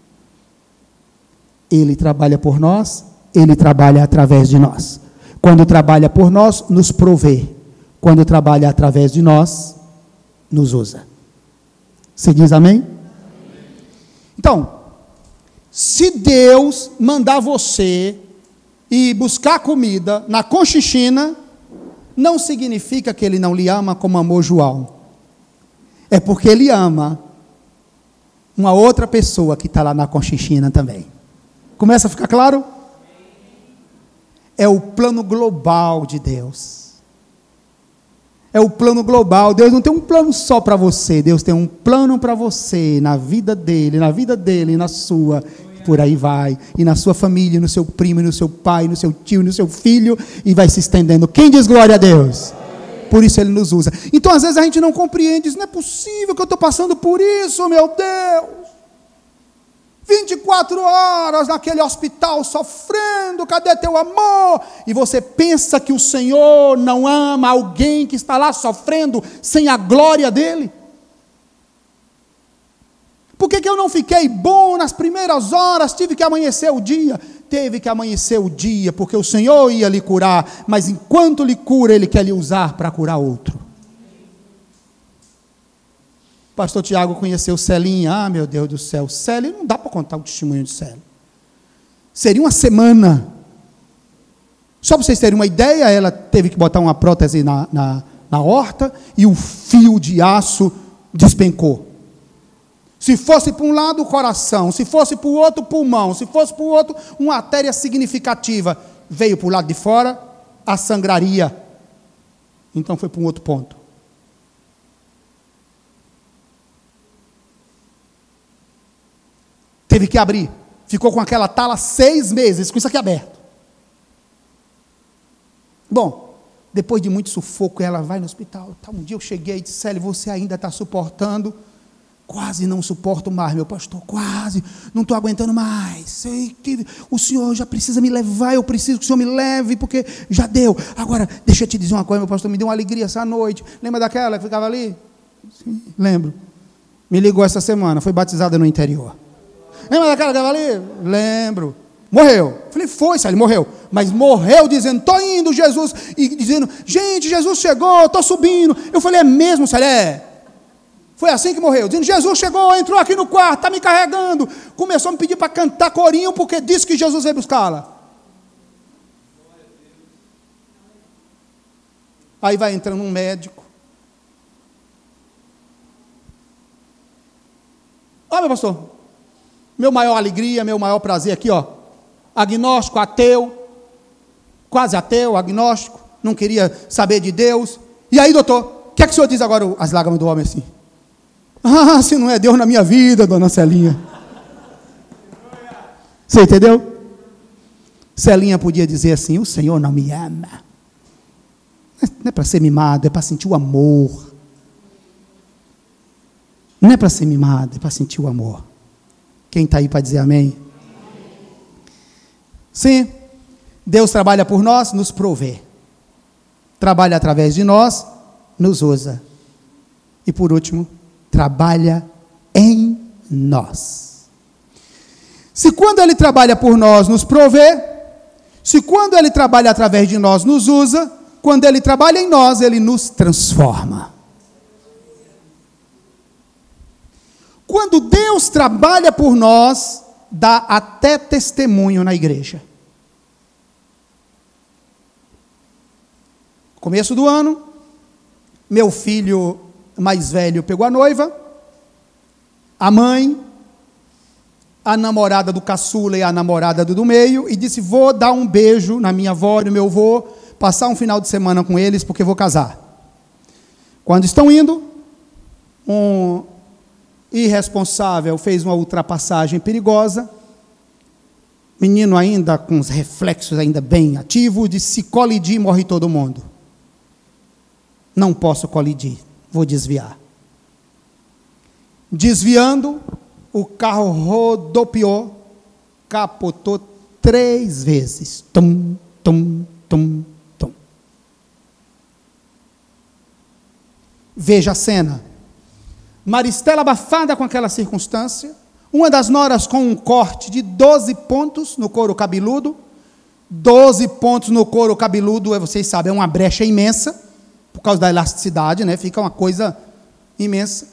Ele trabalha por nós, Ele trabalha através de nós. Quando trabalha por nós, nos provê. Quando trabalha através de nós, nos usa. Você diz amém? Então, se Deus mandar você ir buscar comida na Conchichina, não significa que Ele não lhe ama como amou João. É porque Ele ama uma outra pessoa que está lá na Conchichina também. Começa a ficar claro? É o plano global de Deus. É o plano global. Deus não tem um plano só para você. Deus tem um plano para você, na vida dele, na sua. Por aí vai. E na sua família, no seu primo, no seu pai, no seu tio, no seu filho. E vai se estendendo. Quem diz glória a Deus? Por isso Ele nos usa. Então às vezes a gente não compreende. Diz: não é possível que eu estou passando por isso, meu Deus. 24 horas naquele hospital sofrendo, cadê teu amor? E você pensa que o Senhor não ama alguém que está lá sofrendo sem a glória dEle? Por que eu não fiquei bom nas primeiras horas? Tive que amanhecer o dia. Teve que amanhecer o dia, porque o Senhor ia lhe curar, mas enquanto lhe cura, Ele quer lhe usar para curar outro. Pastor Tiago conheceu Celinha. Ah, meu Deus do céu, Célia, não dá para contar o testemunho de Célia. Seria uma semana. Só para vocês terem uma ideia, ela teve que botar uma prótese na horta e o fio de aço despencou. Se fosse para um lado, o coração. Se fosse para o outro, o pulmão. Se fosse para o outro, uma artéria significativa. Veio para o lado de fora, a sangraria. Então foi para um outro ponto. Teve que abrir. Ficou com aquela tala 6 meses, com isso aqui aberto. Bom, depois de muito sufoco, ela vai no hospital. Um dia eu cheguei e disse: Célia, você ainda está suportando? Quase não suporto mais, meu pastor, quase, não estou aguentando mais. Sei que o senhor já precisa me levar, eu preciso que o senhor me leve, porque já deu. Agora, deixa eu te dizer uma coisa, meu pastor, me deu uma alegria essa noite. Lembra daquela que ficava ali? Sim, lembro. Me ligou essa semana, foi batizada no interior. Lembra daquela que estava ali? Lembro. Morreu. Falei, foi, Célia, morreu. Mas morreu dizendo: estou indo, Jesus. E dizendo: gente, Jesus chegou, estou subindo. Eu falei: é mesmo, Célia? É. Foi assim que morreu, dizendo: Jesus chegou, entrou aqui no quarto, está me carregando. Começou a me pedir para cantar corinho, porque disse que Jesus veio buscá-la. Aí vai entrando um médico. Meu pastor, meu maior alegria, meu maior prazer aqui, agnóstico, ateu, quase ateu, agnóstico, não queria saber de Deus. E aí, doutor, o que é que o senhor diz agora? As lágrimas do homem assim: se não é Deus na minha vida, dona Celinha. Você entendeu? Celinha podia dizer assim: o Senhor não me ama. Não é para ser mimado, é para sentir o amor. Não é para ser mimado, é para sentir o amor. Quem está aí para dizer amém? Sim, Deus trabalha por nós, nos provê. Trabalha através de nós, nos usa. E por último, trabalha em nós. Se quando Ele trabalha por nós, nos provê, se quando Ele trabalha através de nós, nos usa, quando Ele trabalha em nós, Ele nos transforma. Quando Deus trabalha por nós, dá até testemunho na igreja. Começo do ano, meu filho mais velho pegou a noiva, a mãe, a namorada do caçula e a namorada do meio, e disse: vou dar um beijo na minha avó e no meu avô, passar um final de semana com eles, porque vou casar. Quando estão indo, um irresponsável fez uma ultrapassagem perigosa, menino ainda com os reflexos ainda bem ativos, disse: se colidir, morre todo mundo. Não posso colidir, vou desviar. Desviando, o carro rodopiou, capotou 3 vezes. Tum, tum, tum, tum. Veja a cena. Maristela abafada com aquela circunstância, uma das noras com um corte de 12 pontos no couro cabeludo. 12 pontos no couro cabeludo, vocês sabem, é uma brecha imensa, por causa da elasticidade, né? Fica uma coisa imensa.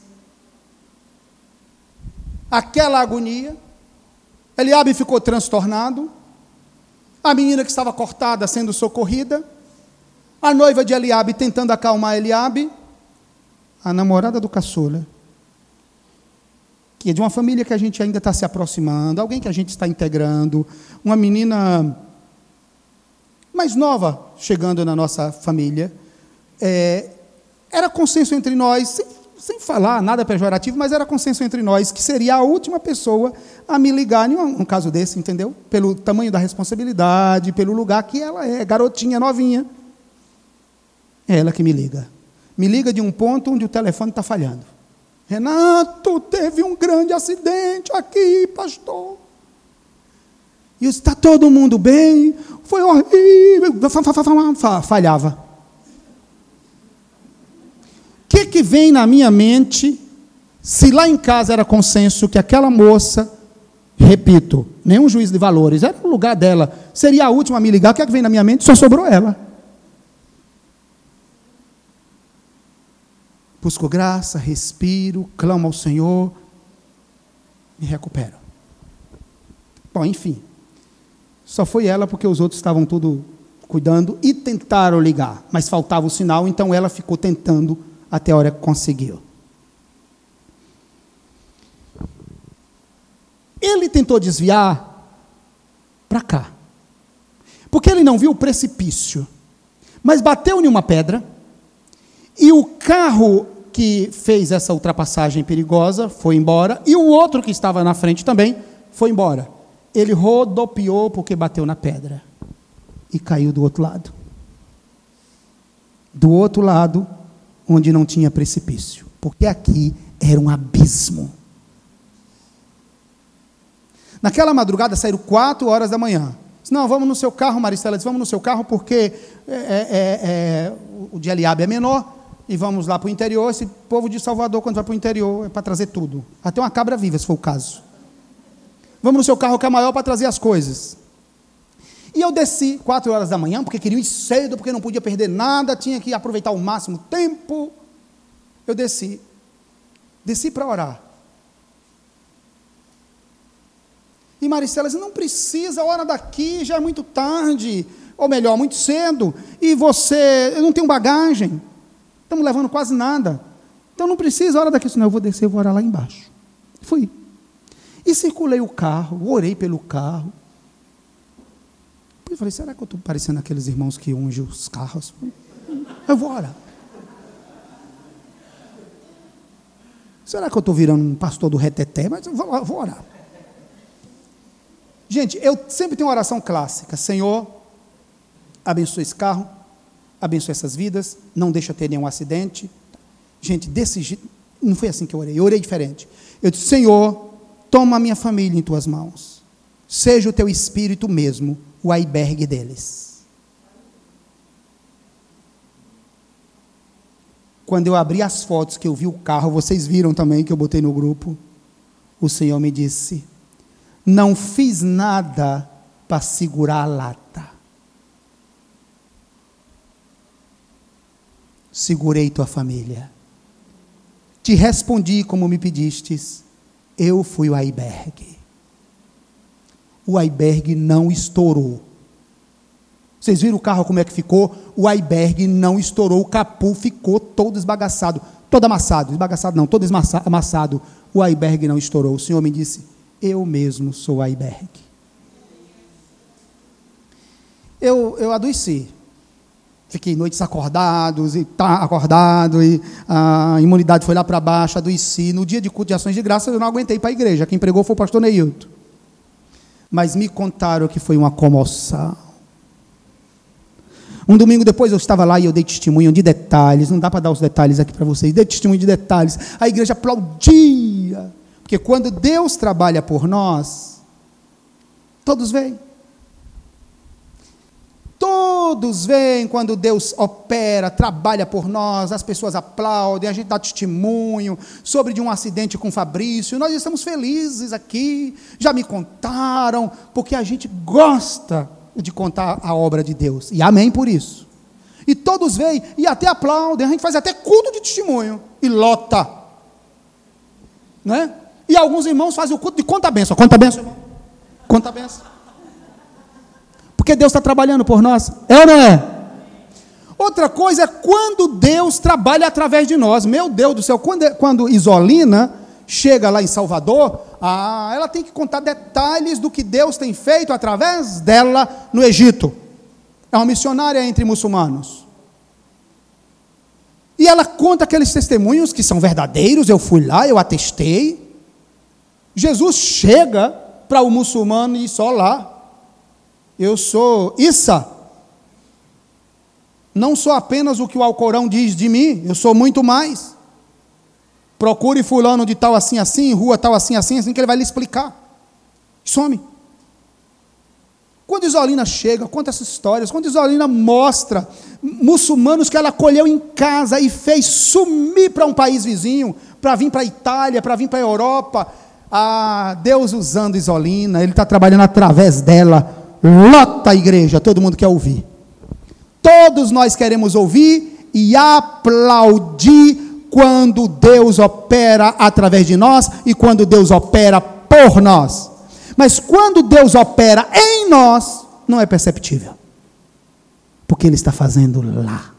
Aquela agonia. Eliabe ficou transtornado. A menina que estava cortada sendo socorrida. A noiva de Eliabe tentando acalmar Eliabe. A namorada do caçula, que é de uma família que a gente ainda está se aproximando, alguém que a gente está integrando, uma menina mais nova chegando na nossa família. Era consenso entre nós, sem falar nada pejorativo, mas era consenso entre nós que seria a última pessoa a me ligar num caso desse, entendeu? Pelo tamanho da responsabilidade, pelo lugar que ela é, garotinha, novinha. É ela que me liga. Me liga de um ponto onde o telefone está falhando. Renato, teve um grande acidente aqui, pastor. E está todo mundo bem? Foi horrível. Falhava. O que vem na minha mente, se lá em casa era consenso que aquela moça, repito, nenhum juízo de valores, era o lugar dela, seria a última a me ligar, o que é que vem na minha mente? Só sobrou ela. Busco graça, respiro, clamo ao Senhor, me recupero. Bom, enfim, só foi ela porque os outros estavam tudo cuidando e tentaram ligar, mas faltava o sinal, então ela ficou tentando até a hora que conseguiu. Ele tentou desviar para cá, porque ele não viu o precipício, mas bateu em uma pedra, e o carro que fez essa ultrapassagem perigosa foi embora, e o outro que estava na frente também foi embora. Ele rodopiou porque bateu na pedra e caiu do outro lado. Do outro lado, onde não tinha precipício, porque aqui era um abismo. Naquela madrugada saíram 4 horas da manhã. Disse, não, vamos no seu carro, Maristela disse, vamos no seu carro porque o de Eliabe é menor e vamos lá para o interior. Esse povo de Salvador, quando vai para o interior, é para trazer tudo. Até uma cabra viva, se for o caso. Vamos no seu carro que é maior para trazer as coisas. E eu desci 4 horas da manhã, porque queria ir cedo, porque não podia perder nada, tinha que aproveitar o máximo tempo. Eu desci para orar. E Maristela disse, não precisa, a hora daqui já é muito tarde, ou melhor, muito cedo, e eu não tenho bagagem, estamos levando quase nada, então não precisa, a hora daqui, senão eu vou descer, eu vou orar lá embaixo. Fui. E circulei o carro, orei pelo carro. Eu falei, será que eu estou parecendo aqueles irmãos que ungem os carros? Eu vou orar. Será que eu estou virando um pastor do reteté? Mas eu vou orar. Gente, eu sempre tenho uma oração clássica. Senhor, abençoe esse carro, abençoe essas vidas, não deixa ter nenhum acidente. Gente, desse jeito, não foi assim que eu orei diferente. Eu disse, Senhor, toma a minha família em tuas mãos. Seja o teu espírito mesmo o albergue deles. Quando eu abri as fotos, que eu vi o carro, vocês viram também que eu botei no grupo, o Senhor me disse, não fiz nada para segurar a lata. Segurei tua família. Te respondi como me pedistes. Eu fui o albergue. O albergue não estourou. Vocês viram o carro como é que ficou? O albergue não estourou. O capô ficou todo esbagaçado. Todo amassado. Esbagaçado não, todo amassado. O albergue não estourou. O Senhor me disse, eu mesmo sou o albergue. Eu adoeci. Fiquei noites acordados, e a imunidade foi lá para baixo, adoeci. No dia de culto de ações de graça, eu não aguentei para a igreja. Quem pregou foi o pastor Neilton. Mas me contaram que foi uma comoção. Um domingo depois eu estava lá e eu dei testemunho de detalhes. Não dá para dar os detalhes aqui para vocês. Dei testemunho de detalhes. A igreja aplaudia. Porque quando Deus trabalha por nós, todos veem. Todos veem quando Deus opera, trabalha por nós, as pessoas aplaudem, a gente dá testemunho sobre de um acidente com Fabrício, nós estamos felizes aqui, já me contaram, porque a gente gosta de contar a obra de Deus, e amém por isso. E todos veem, e até aplaudem, a gente faz até culto de testemunho, e lota, né? E alguns irmãos fazem o culto de conta a benção, irmão, conta a benção. Porque Deus está trabalhando por nós, é ou não é? Outra coisa é quando Deus trabalha através de nós. Meu Deus do céu, quando Isolina chega lá em Salvador, ela tem que contar detalhes do que Deus tem feito através dela no Egito. É uma missionária entre muçulmanos. E ela conta aqueles testemunhos que são verdadeiros, eu fui lá, eu atestei. Jesus chega para o muçulmano e só lá, eu sou Issa, não sou apenas o que o Alcorão diz de mim, eu sou muito mais. Procure fulano de tal assim, assim, rua tal assim, assim, assim, que ele vai lhe explicar. Some. Quando Isolina chega, conta essas histórias, quando Isolina mostra muçulmanos que ela acolheu em casa e fez sumir para um país vizinho, para vir para a Itália, para vir para a Europa, Deus usando Isolina, Ele está trabalhando através dela. Lota a igreja, todo mundo quer ouvir. Todos nós queremos ouvir e aplaudir quando Deus opera através de nós e quando Deus opera por nós. Mas quando Deus opera em nós, não é perceptível. Porque Ele está fazendo lá.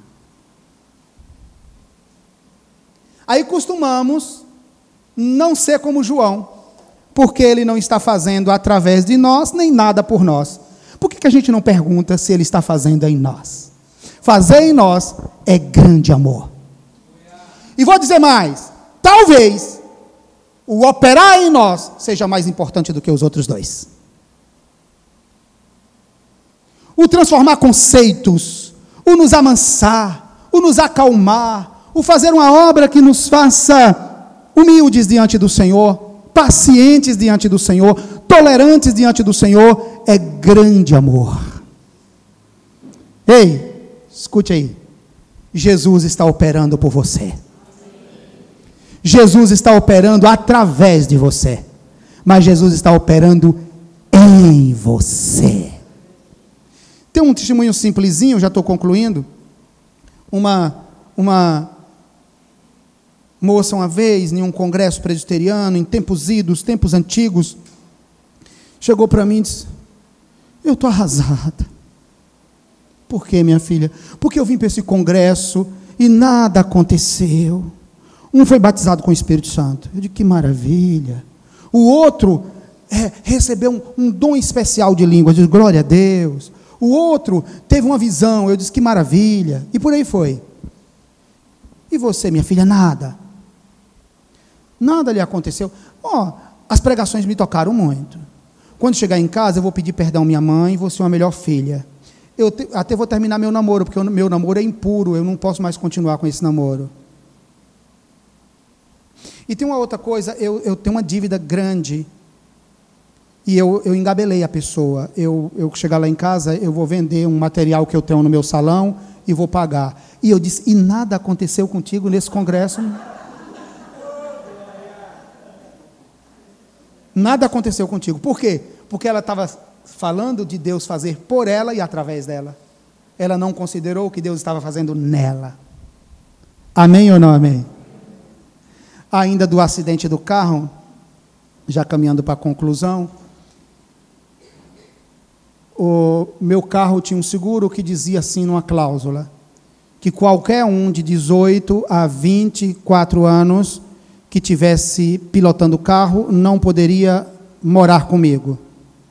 Aí costumamos não ser como João, porque ele não está fazendo através de nós, nem nada por nós. Por que a gente não pergunta se Ele está fazendo em nós? Fazer em nós é grande amor. E vou dizer mais, talvez o operar em nós seja mais importante do que os outros dois. O transformar conceitos, o nos amansar, o nos acalmar, o fazer uma obra que nos faça humildes diante do Senhor, pacientes diante do Senhor, tolerantes diante do Senhor, é grande amor. Ei, escute aí. Jesus está operando por você. Jesus está operando através de você. Mas Jesus está operando em você. Tem um testemunho simplesinho, já estou concluindo. Uma moça uma vez, em um congresso presbiteriano, em tempos idos, tempos antigos, chegou para mim e disse: eu estou arrasada. Por quê, minha filha? Porque eu vim para esse congresso e nada aconteceu. Um foi batizado com o Espírito Santo. Eu digo, que maravilha. O outro recebeu um dom especial de língua. Eu digo, glória a Deus. O outro teve uma visão. Eu disse, que maravilha. E por aí foi. E você, minha filha? Nada. Nada lhe aconteceu. As pregações me tocaram muito. Quando chegar em casa, eu vou pedir perdão à minha mãe, vou ser uma melhor filha. Eu até vou terminar meu namoro, porque o meu namoro é impuro, eu não posso mais continuar com esse namoro. E tem uma outra coisa, eu tenho uma dívida grande, e eu engabelei a pessoa. Eu chegar lá em casa, eu vou vender um material que eu tenho no meu salão, e vou pagar. E eu disse, e nada aconteceu contigo nesse congresso? Nada aconteceu contigo. Por quê? Porque ela estava falando de Deus fazer por ela e através dela. Ela não considerou o que Deus estava fazendo nela. Amém ou não amém? Ainda do acidente do carro, já caminhando para a conclusão, o meu carro tinha um seguro que dizia assim numa cláusula, que qualquer um de 18 a 24 anos que tivesse pilotando o carro não poderia morar comigo.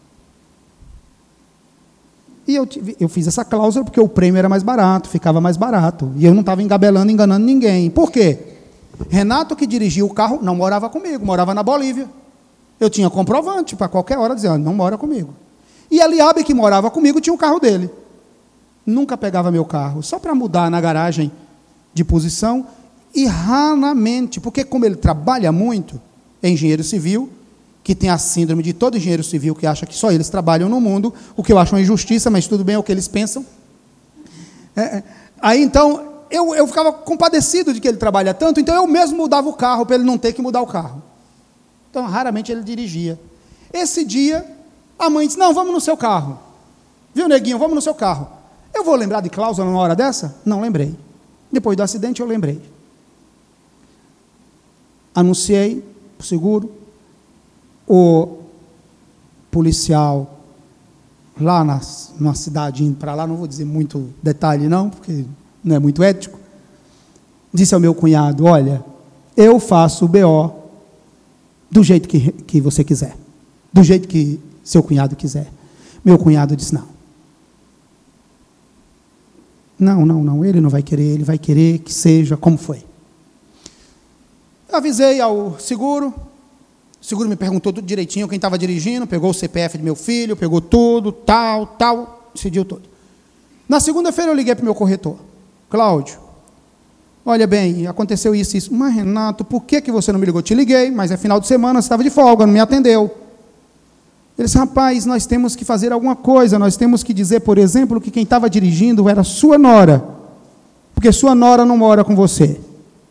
E eu fiz essa cláusula porque o prêmio era mais barato, ficava mais barato. E eu não estava engabelando, enganando ninguém. Por quê? Renato, que dirigia o carro, não morava comigo, morava na Bolívia. Eu tinha comprovante para qualquer hora dizer, não mora comigo. E Eliabe, que morava comigo, tinha o carro dele. Nunca pegava meu carro, só para mudar na garagem de posição. E raramente, porque como ele trabalha muito, é engenheiro civil, que tem a síndrome de todo engenheiro civil que acha que só eles trabalham no mundo, o que eu acho uma injustiça, mas tudo bem, é o que eles pensam. Aí então, eu ficava compadecido de que ele trabalha tanto, então eu mesmo mudava o carro, para ele não ter que mudar o carro. Então, raramente ele dirigia. Esse dia, a mãe disse, não, vamos no seu carro. Viu, neguinho, vamos no seu carro. Eu vou lembrar de cláusula numa hora dessa? Não lembrei. Depois do acidente, eu lembrei. Anunciei o seguro. O policial, lá numa cidade, indo para lá, não vou dizer muito detalhe não, porque não é muito ético, disse ao meu cunhado, olha, eu faço o BO do jeito que você quiser, do jeito que seu cunhado quiser. Meu cunhado disse, não, ele não vai querer, ele vai querer que seja como foi. Eu avisei ao seguro, o seguro me perguntou tudo direitinho, quem estava dirigindo, pegou o CPF do meu filho, pegou tudo, tal, decidiu tudo. Na segunda-feira eu liguei para o meu corretor, Cláudio, olha bem, aconteceu isso. Mas Renato, por que você não me ligou? Te liguei, mas é final de semana, você estava de folga, não me atendeu. Ele disse, rapaz, nós temos que fazer alguma coisa, nós temos que dizer, por exemplo, que quem estava dirigindo era sua nora, porque sua nora não mora com você.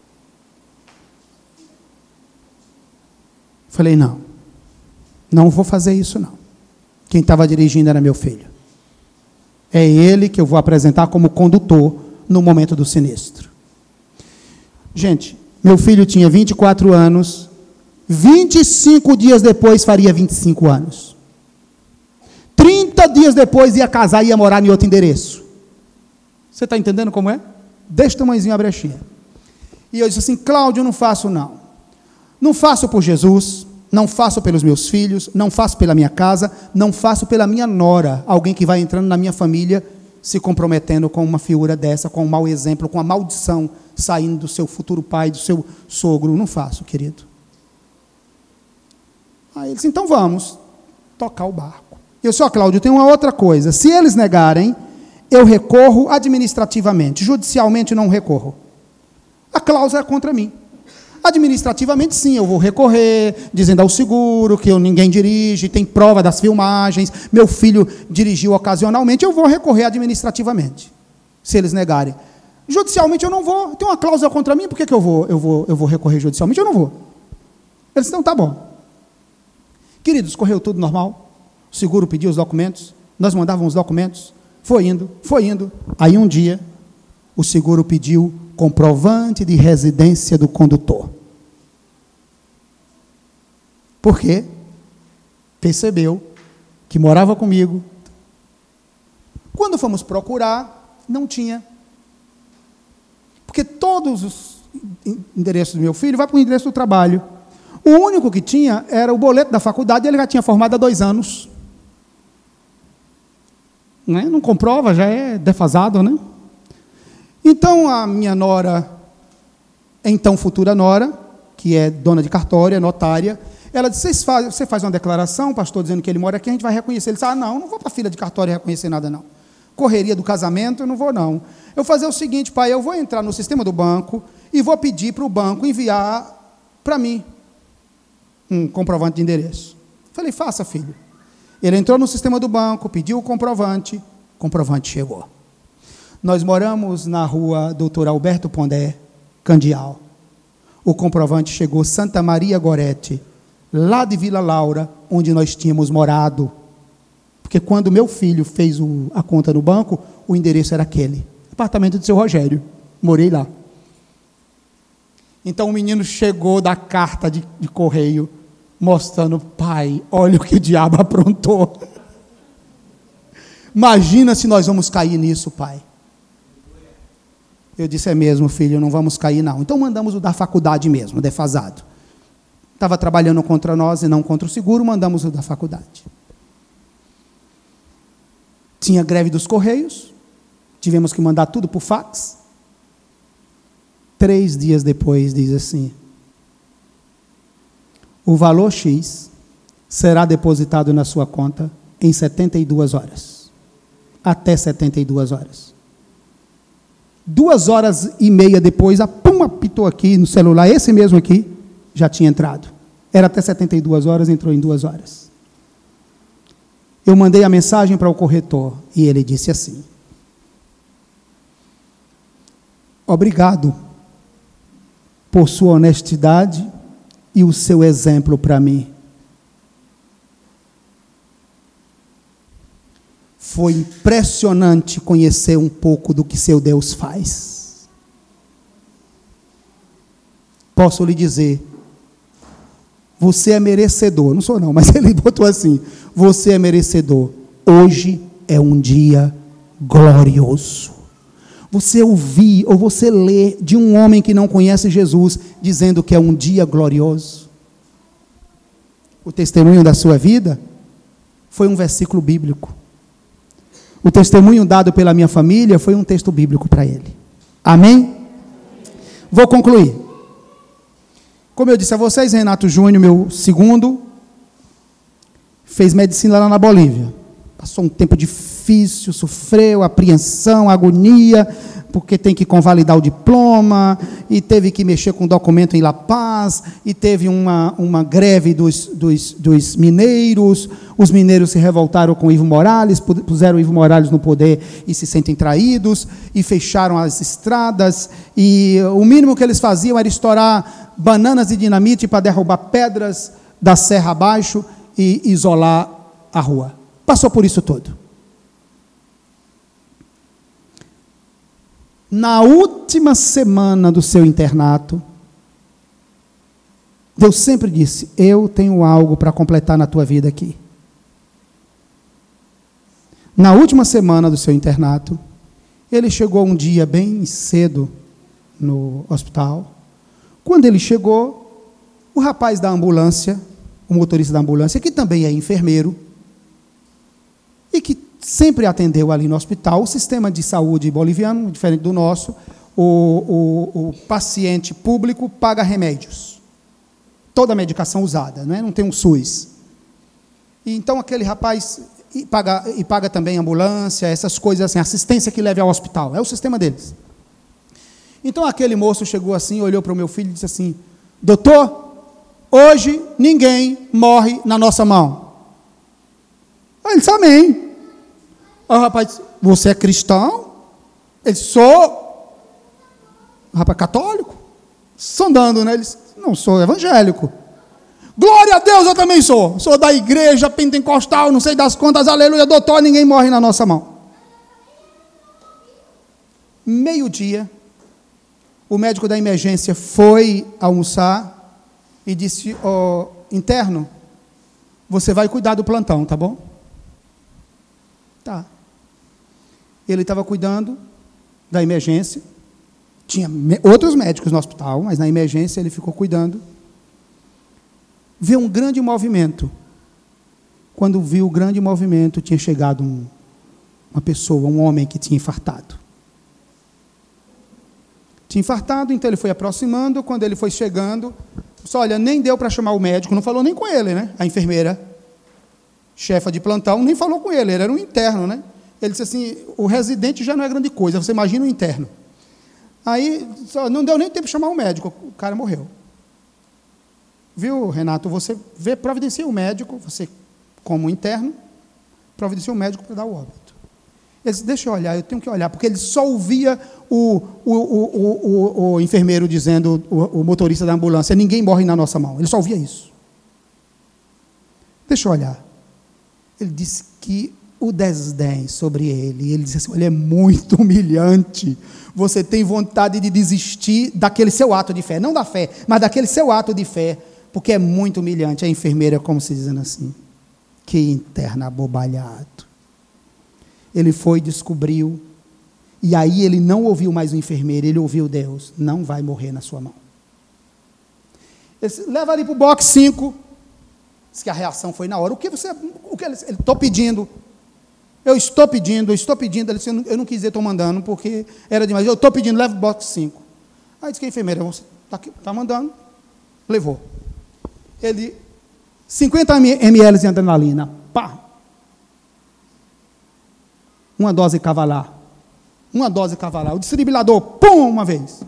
Falei, não vou fazer isso não. Quem estava dirigindo era meu filho. É ele que eu vou apresentar como condutor no momento do sinistro. Gente, meu filho tinha 24 anos, 25 dias depois faria 25 anos. 30 dias depois ia casar e ia morar em outro endereço. Você está entendendo como é? Deste tamanhozinho a brechinha. E eu disse assim, Cláudio, eu não faço não. Não faço por Jesus, não faço pelos meus filhos, não faço pela minha casa, não faço pela minha nora, alguém que vai entrando na minha família, se comprometendo com uma figura dessa, com um mau exemplo, com a maldição saindo do seu futuro pai, do seu sogro. Não faço, querido. Aí ele disse, então vamos tocar o barco. Eu disse, Cláudio, tem uma outra coisa. Se eles negarem, eu recorro administrativamente. Judicialmente não recorro. A cláusula é contra mim. Administrativamente, sim, eu vou recorrer, dizendo ao seguro que ninguém dirige, tem prova das filmagens, meu filho dirigiu ocasionalmente, eu vou recorrer administrativamente, se eles negarem. Judicialmente eu não vou, tem uma cláusula contra mim, por que eu vou recorrer judicialmente? Eu não vou. Eles disseram, tá bom. Queridos, correu tudo normal, o seguro pediu os documentos, nós mandávamos os documentos, foi indo. Aí um dia, o seguro pediu comprovante de residência do condutor. Por quê? Percebeu que morava comigo. Quando fomos procurar, não tinha. Porque todos os endereços do meu filho vão para o endereço do trabalho. O único que tinha era o boleto da faculdade, e ele já tinha formado há 2 anos. Não comprova, já é defasado, né? Então, a minha nora, então futura nora, que é dona de cartório, é notária, ela disse, você faz uma declaração, pastor, dizendo que ele mora aqui, a gente vai reconhecer. Ele disse, não vou para a fila de cartório reconhecer nada, não. Correria do casamento, eu não vou, não. Eu vou fazer o seguinte, pai, eu vou entrar no sistema do banco e vou pedir para o banco enviar para mim um comprovante de endereço. Falei, faça, filho. Ele entrou no sistema do banco, pediu o comprovante chegou. Nós moramos na rua Doutor Alberto Pondé, Candial. O comprovante chegou Santa Maria Gorete, lá de Vila Laura, onde nós tínhamos morado. Porque quando meu filho fez a conta no banco, o endereço era aquele. Apartamento do seu Rogério. Morei lá. Então o menino chegou da carta de correio, mostrando, pai, olha o que o diabo aprontou. Imagina se nós vamos cair nisso, pai. Eu disse, é mesmo, filho, não vamos cair, não. Então mandamos o da faculdade mesmo, defasado. Estava trabalhando contra nós e não contra o seguro, mandamos o da faculdade. Tinha greve dos Correios, tivemos que mandar tudo por fax. 3 dias depois, diz assim, o valor X será depositado na sua conta em 72 horas. Até 72 horas. 2h30 depois, apitou aqui no celular, esse mesmo aqui, já tinha entrado. Era até 72 horas, entrou em 2 horas. Eu mandei a mensagem para o corretor, e ele disse assim, obrigado por sua honestidade e o seu exemplo para mim. Foi impressionante conhecer um pouco do que seu Deus faz. Posso lhe dizer, você é merecedor, não sou não, mas ele botou assim, você é merecedor, hoje é um dia glorioso. Você ouvir ou você ler de um homem que não conhece Jesus, dizendo que é um dia glorioso. O testemunho da sua vida foi um versículo bíblico. O testemunho dado pela minha família foi um texto bíblico para ele. Amém? Vou concluir. Como eu disse a vocês, Renato Júnior, meu segundo, fez medicina lá na Bolívia. Passou um tempo difícil, sofreu, apreensão, agonia, porque tem que convalidar o diploma, e teve que mexer com o documento em La Paz, e teve uma greve dos mineiros, os mineiros se revoltaram com Evo Morales, puseram Evo Morales no poder e se sentem traídos, e fecharam as estradas, e o mínimo que eles faziam era estourar bananas de dinamite para derrubar pedras da serra abaixo e isolar a rua. Passou por isso tudo. Na última semana do seu internato, Deus sempre disse, eu tenho algo para completar na tua vida aqui. Na última semana do seu internato, ele chegou um dia bem cedo no hospital. Quando ele chegou, o rapaz da ambulância, o motorista da ambulância, que também é enfermeiro, e que sempre atendeu ali no hospital, o sistema de saúde boliviano, diferente do nosso, o paciente público paga remédios. toda a medicação usada, né? Não tem um SUS. E então aquele rapaz paga também ambulância, essas coisas assim, assistência que leve ao hospital, é o sistema deles. Então aquele moço chegou assim, olhou para o meu filho e disse assim: doutor, hoje ninguém morre na nossa mão. Aí ele disse: amém. Aí o rapaz disse: você é cristão? Ele disse: sou. O rapaz: católico? Sondando, né? Ele disse: não, sou evangélico. Glória a Deus, eu também sou. Sou da igreja pentecostal, não sei das contas, aleluia, doutor, ninguém morre na nossa mão. Meio-dia, o médico da emergência foi almoçar e disse: interno, você vai cuidar do plantão, tá bom? Tá. Ele estava cuidando da emergência. Tinha outros médicos no hospital, mas na emergência ele ficou cuidando. Viu um grande movimento. Quando viu o grande movimento, tinha chegado uma pessoa, um homem que tinha infartado. Tinha infartado, então ele foi aproximando. Quando ele foi chegando, disse: olha, nem deu para chamar o médico, não falou nem com ele, né? A enfermeira, chefa de plantão, nem falou com ele, ele era um interno, né? Ele disse assim: o residente já não é grande coisa, você imagina o interno. Aí, não deu nem tempo de chamar o médico, o cara morreu. Viu, Renato, você providencia o médico, você, como interno, providencia o médico para dar o óbito. Ele disse: deixa eu olhar, eu tenho que olhar, porque ele só ouvia o enfermeiro dizendo, o motorista da ambulância: ninguém morre na nossa mão. Ele só ouvia isso. Deixa eu olhar. Ele disse que o desdém sobre ele disse assim: olha, é muito humilhante, você tem vontade de desistir daquele seu ato de fé, não da fé, mas daquele seu ato de fé, porque é muito humilhante. A enfermeira, como se dizendo assim: que interno abobalhado. Ele foi, descobriu, e aí ele não ouviu mais o enfermeiro, ele ouviu Deus: não vai morrer na sua mão. Ele disse: leva ali para o box 5. Diz que a reação foi na hora. O que ele estou pedindo? Eu estou pedindo. Ele disse: eu não quis dizer estou mandando, porque era demais. Eu estou pedindo, leva o box 5. Aí disse que a enfermeira: você está mandando? Levou. Ele, 50 ml de adrenalina, pá. Uma dose cavalar. O desfibrilador, pum, uma vez.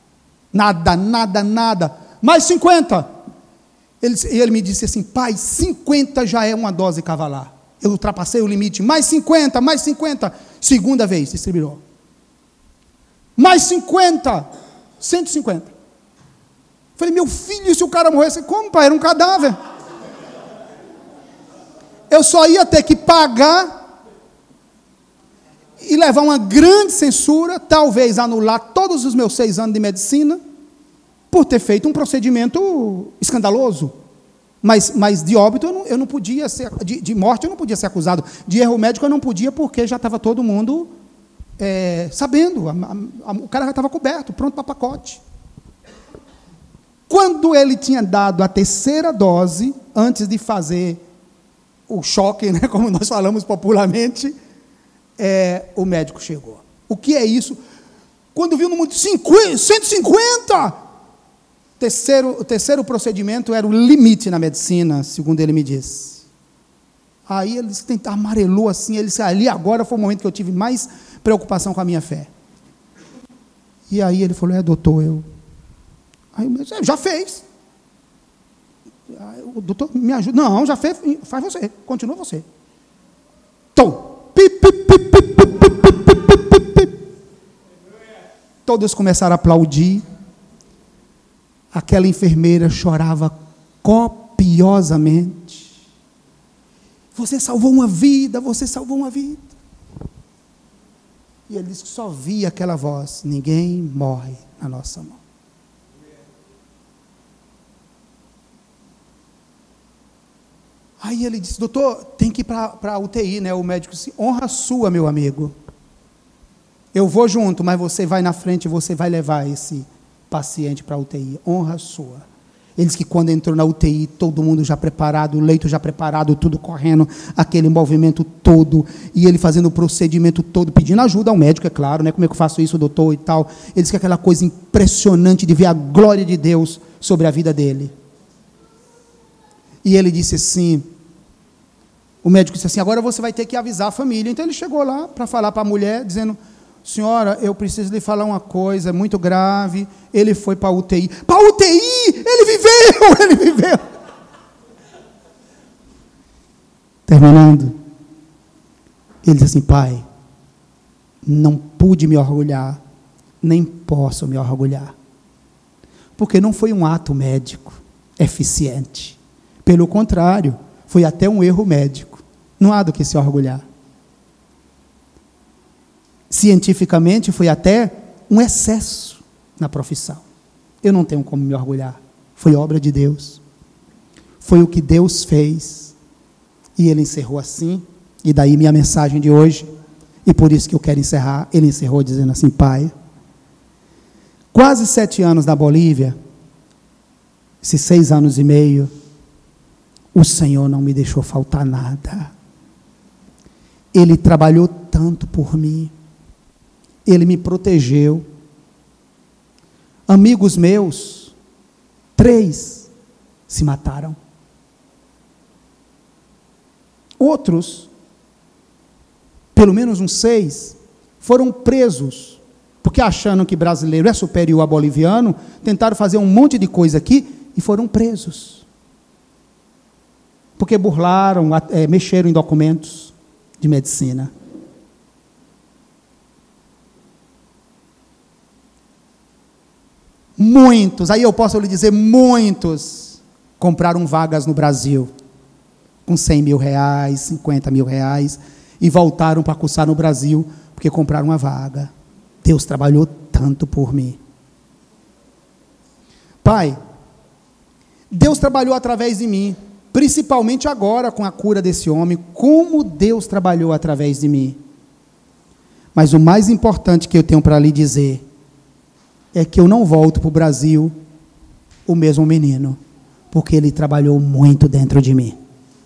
Nada. Mais 50. Ele me disse assim: pai, 50 já é uma dose cavalar. Eu ultrapassei o limite. Mais 50. Segunda vez, desfibrilador. Mais 50. 150. Falei: meu filho, se o cara morresse, como, pai? Era um cadáver. Eu só ia ter que pagar e levar uma grande censura, talvez anular todos os meus 6 anos de medicina, por ter feito um procedimento escandaloso. Mas de óbito eu não podia ser, de morte eu não podia ser acusado, de erro médico eu não podia, porque já estava todo mundo sabendo, o cara já estava coberto, pronto para pacote. Quando ele tinha dado a 3ª dose, antes de fazer o choque, né, como nós falamos popularmente, o médico chegou. O que é isso? Quando viu no mundo 150! O terceiro procedimento era o limite na medicina, segundo ele me disse. Aí ele amarelou assim, ele disse: ali agora foi o momento que eu tive mais preocupação com a minha fé. E aí ele falou: doutor, Aí eu disse: já fez. Aí, o doutor, me ajuda. Não, já fez, faz você, continua você. Tom. Todos começaram a aplaudir. Aquela enfermeira chorava copiosamente. Você salvou uma vida. E ele disse que só via aquela voz: ninguém morre na nossa mão. Aí ele disse: doutor, tem que ir para a UTI, né? O médico disse: honra sua, meu amigo. Eu vou junto, mas você vai na frente, você vai levar esse paciente para a UTI. Honra sua. Ele disse que quando entrou na UTI, todo mundo já preparado, o leito já preparado, tudo correndo, aquele movimento todo, e ele fazendo o procedimento todo, pedindo ajuda ao médico, é claro, né? Como é que eu faço isso, doutor, e tal. Ele disse que aquela coisa impressionante de ver a glória de Deus sobre a vida dele. E ele disse assim, o médico disse assim, agora você vai ter que avisar a família. Então ele chegou lá para falar para a mulher, dizendo, senhora, eu preciso lhe falar uma coisa, é muito grave. Ele foi para a UTI. Para a UTI! Ele viveu! Ele viveu! Terminando, ele disse assim, pai, não pude me orgulhar, nem posso me orgulhar, porque não foi um ato médico eficiente. Pelo contrário, foi até um erro médico. Não há do que se orgulhar. Cientificamente, foi até um excesso na profissão. Eu não tenho como me orgulhar. Foi obra de Deus. Foi o que Deus fez. E ele encerrou assim. E daí minha mensagem de hoje. E por isso que eu quero encerrar. Ele encerrou dizendo assim, pai, quase 7 anos na Bolívia, esses 6 anos e meio, o Senhor não me deixou faltar nada. Ele trabalhou tanto por mim. Ele me protegeu. Amigos meus, 3 se mataram. Outros, pelo menos uns 6, foram presos, porque achando que brasileiro é superior a boliviano, tentaram fazer um monte de coisa aqui e foram presos. Porque burlaram, mexeram em documentos de medicina. Muitos, aí eu posso lhe dizer, muitos compraram vagas no Brasil, com 100 mil reais, 50 mil reais, e voltaram para cursar no Brasil, porque compraram uma vaga. Deus trabalhou tanto por mim. Pai, Deus trabalhou através de mim, principalmente agora com a cura desse homem, como Deus trabalhou através de mim. Mas o mais importante que eu tenho para lhe dizer, é que eu não volto para o Brasil o mesmo menino, porque ele trabalhou muito dentro de mim.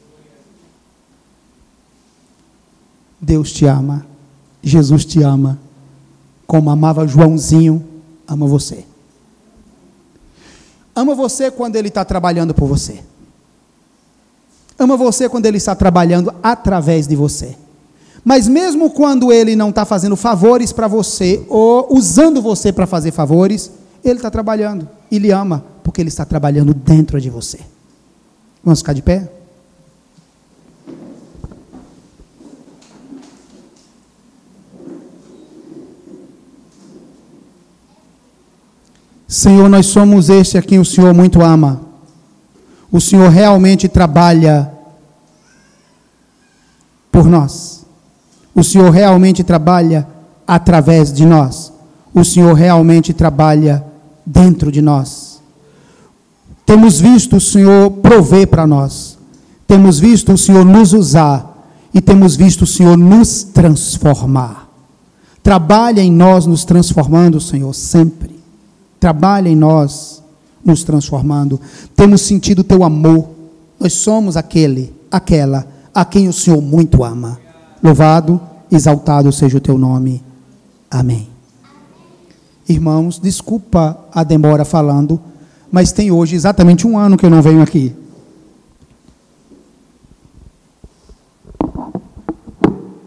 Deus te ama, Jesus te ama, como amava Joãozinho, ama você. Ama você quando ele está trabalhando por você. Ama você quando ele está trabalhando através de você. Mas mesmo quando ele não está fazendo favores para você, ou usando você para fazer favores, ele está trabalhando, e lhe ama, porque ele está trabalhando dentro de você. Vamos ficar de pé? Senhor, nós somos este a quem o Senhor muito ama. O Senhor realmente trabalha por nós. O Senhor realmente trabalha através de nós. O Senhor realmente trabalha dentro de nós. Temos visto o Senhor prover para nós. Temos visto o Senhor nos usar. E temos visto o Senhor nos transformar. Trabalha em nós nos transformando, Senhor, sempre. Trabalha em nós nos transformando. Temos sentido o teu amor. Nós somos aquela a quem o Senhor muito ama. Louvado, exaltado seja o teu nome. Amém. Irmãos, desculpa a demora falando, mas tem hoje exatamente 1 ano que eu não venho aqui.